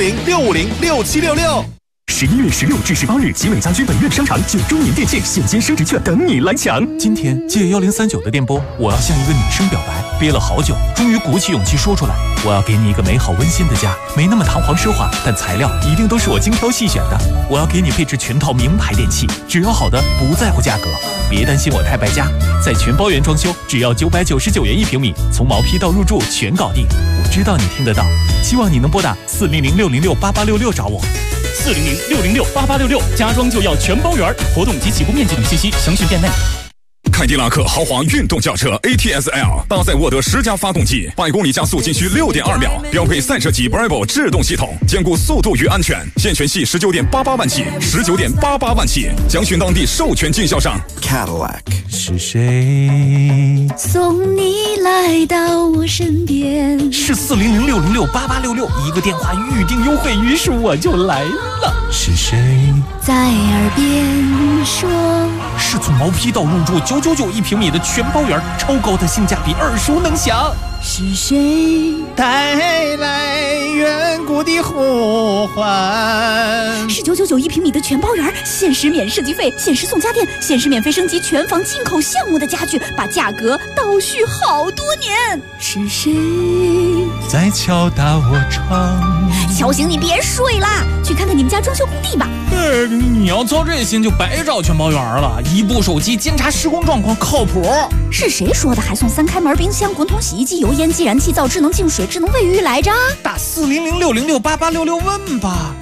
400-650-6766。11月16至18日，集美家居本院商场9周年店庆现金升值券等你来抢。 今天借1039的电波，我要向一个女生表白，憋了好久，终于鼓起勇气说出来。我要给你一个美好温馨的家，没那么堂皇奢华，但材料一定都是我精挑细选的。我要给你配置全套名牌电器，只要好的，不在乎价格。别担心我太败家，在全包圆装修，只要999元1平米，从毛坯到入住全搞定。我知道你听得到，希望你能拨打400-606-8866找我。400-606-8866，家装就要全包圆，活动及起步面积等信息详询店内。 凯迪拉克豪华运动轿车 ATS-L 搭载沃德10加发动机，100公里加速仅需6.2秒，标配赛车级 Bravo 制动系统，兼顾速度与安全。现权系19.88万起，19.88万起，详询当地授权经销商。 Cadillac 是谁送你来到我身边？ 是400-606-8866，一个电话预定优惠，于是我就来了。 是谁在耳边说？ 是从毛坯到入住9991平米的全包圆，超高的性价比，耳熟能详。 是谁带来远古的呼唤？ 是9991平米的全包圆，限时免设计费，限时送家电，限时免费升级全房进口项目的家具，把价格倒叙好多年。是谁在敲打我窗？ 小醒，你别睡啦，去看看你们家装修工地吧。 你要操这心就白找全包圆了，一部手机监察施工状况，靠谱。 是谁说的还送3开门冰箱、滚筒洗衣机、油烟机、燃气灶、智能净水、智能卫浴来着？ 打400-606-8866问吧。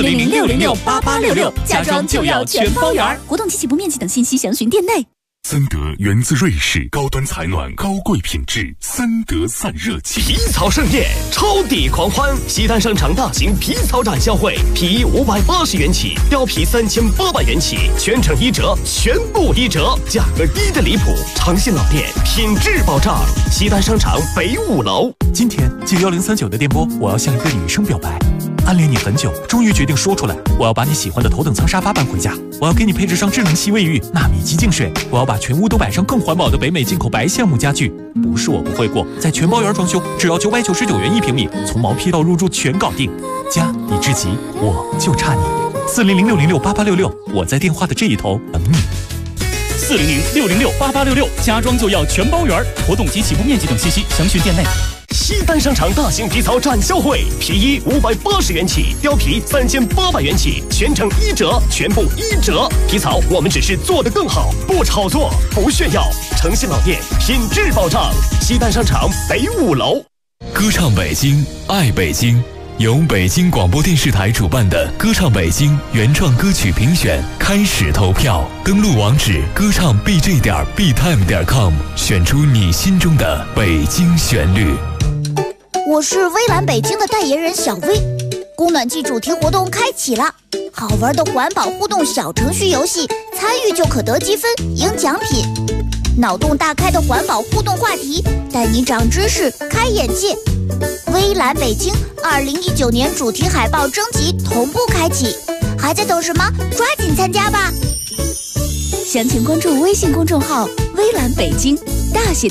400-606-8866，家装就要全包圆。活动及起步面积等信息详询店内。 森德源自瑞士，高端采暖，高贵品质，森德散热器。 皮草盛宴，超抵狂欢！西单商场大型皮草展销会，皮衣580元起，貂皮3800元起，全程1折，全部1折，价格低得离谱。诚信老店，品质保障。西单商场北5楼。 今天借1039的电波，我要向一个女生表白。 暗恋你很久，终于决定说出来。我要把你喜欢的头等舱沙发搬回家，我要给你配置上智能吸卫浴、纳米机净水，我要把全屋都摆上更环保的北美进口白橡木家具。不是我不会过，在全包园装修，只要999元1平米，从毛坯到入住全搞定。家你至极，我就差你。400-606-8866，我在电话的这一头等你。 400-606-8866，家装就要全包园，活动及起步面积等信息详询店内。 西单商场大型皮草展销会，皮衣580元起，貂皮3800元起，全程1折，全部1折。皮草我们只是做得更好，不炒作，不炫耀，诚信老店，品质保障。西单商场北5楼。 歌唱北京，爱北京。由北京广播电视台主办的歌唱北京原创歌曲评选开始投票，登录网址歌唱 bj.btime.com， 选出你心中的北京旋律。 我是微蓝北京的代言人小薇，供暖季主题活动开启了，好玩的环保互动小程序游戏，参与就可得积分赢奖品。脑洞大开的环保互动话题，带你长知识开眼界。微蓝北京2019年主题海报征集同步开启，还在等什么？抓紧参加吧！ 详情关注微信公众号微蓝北京大写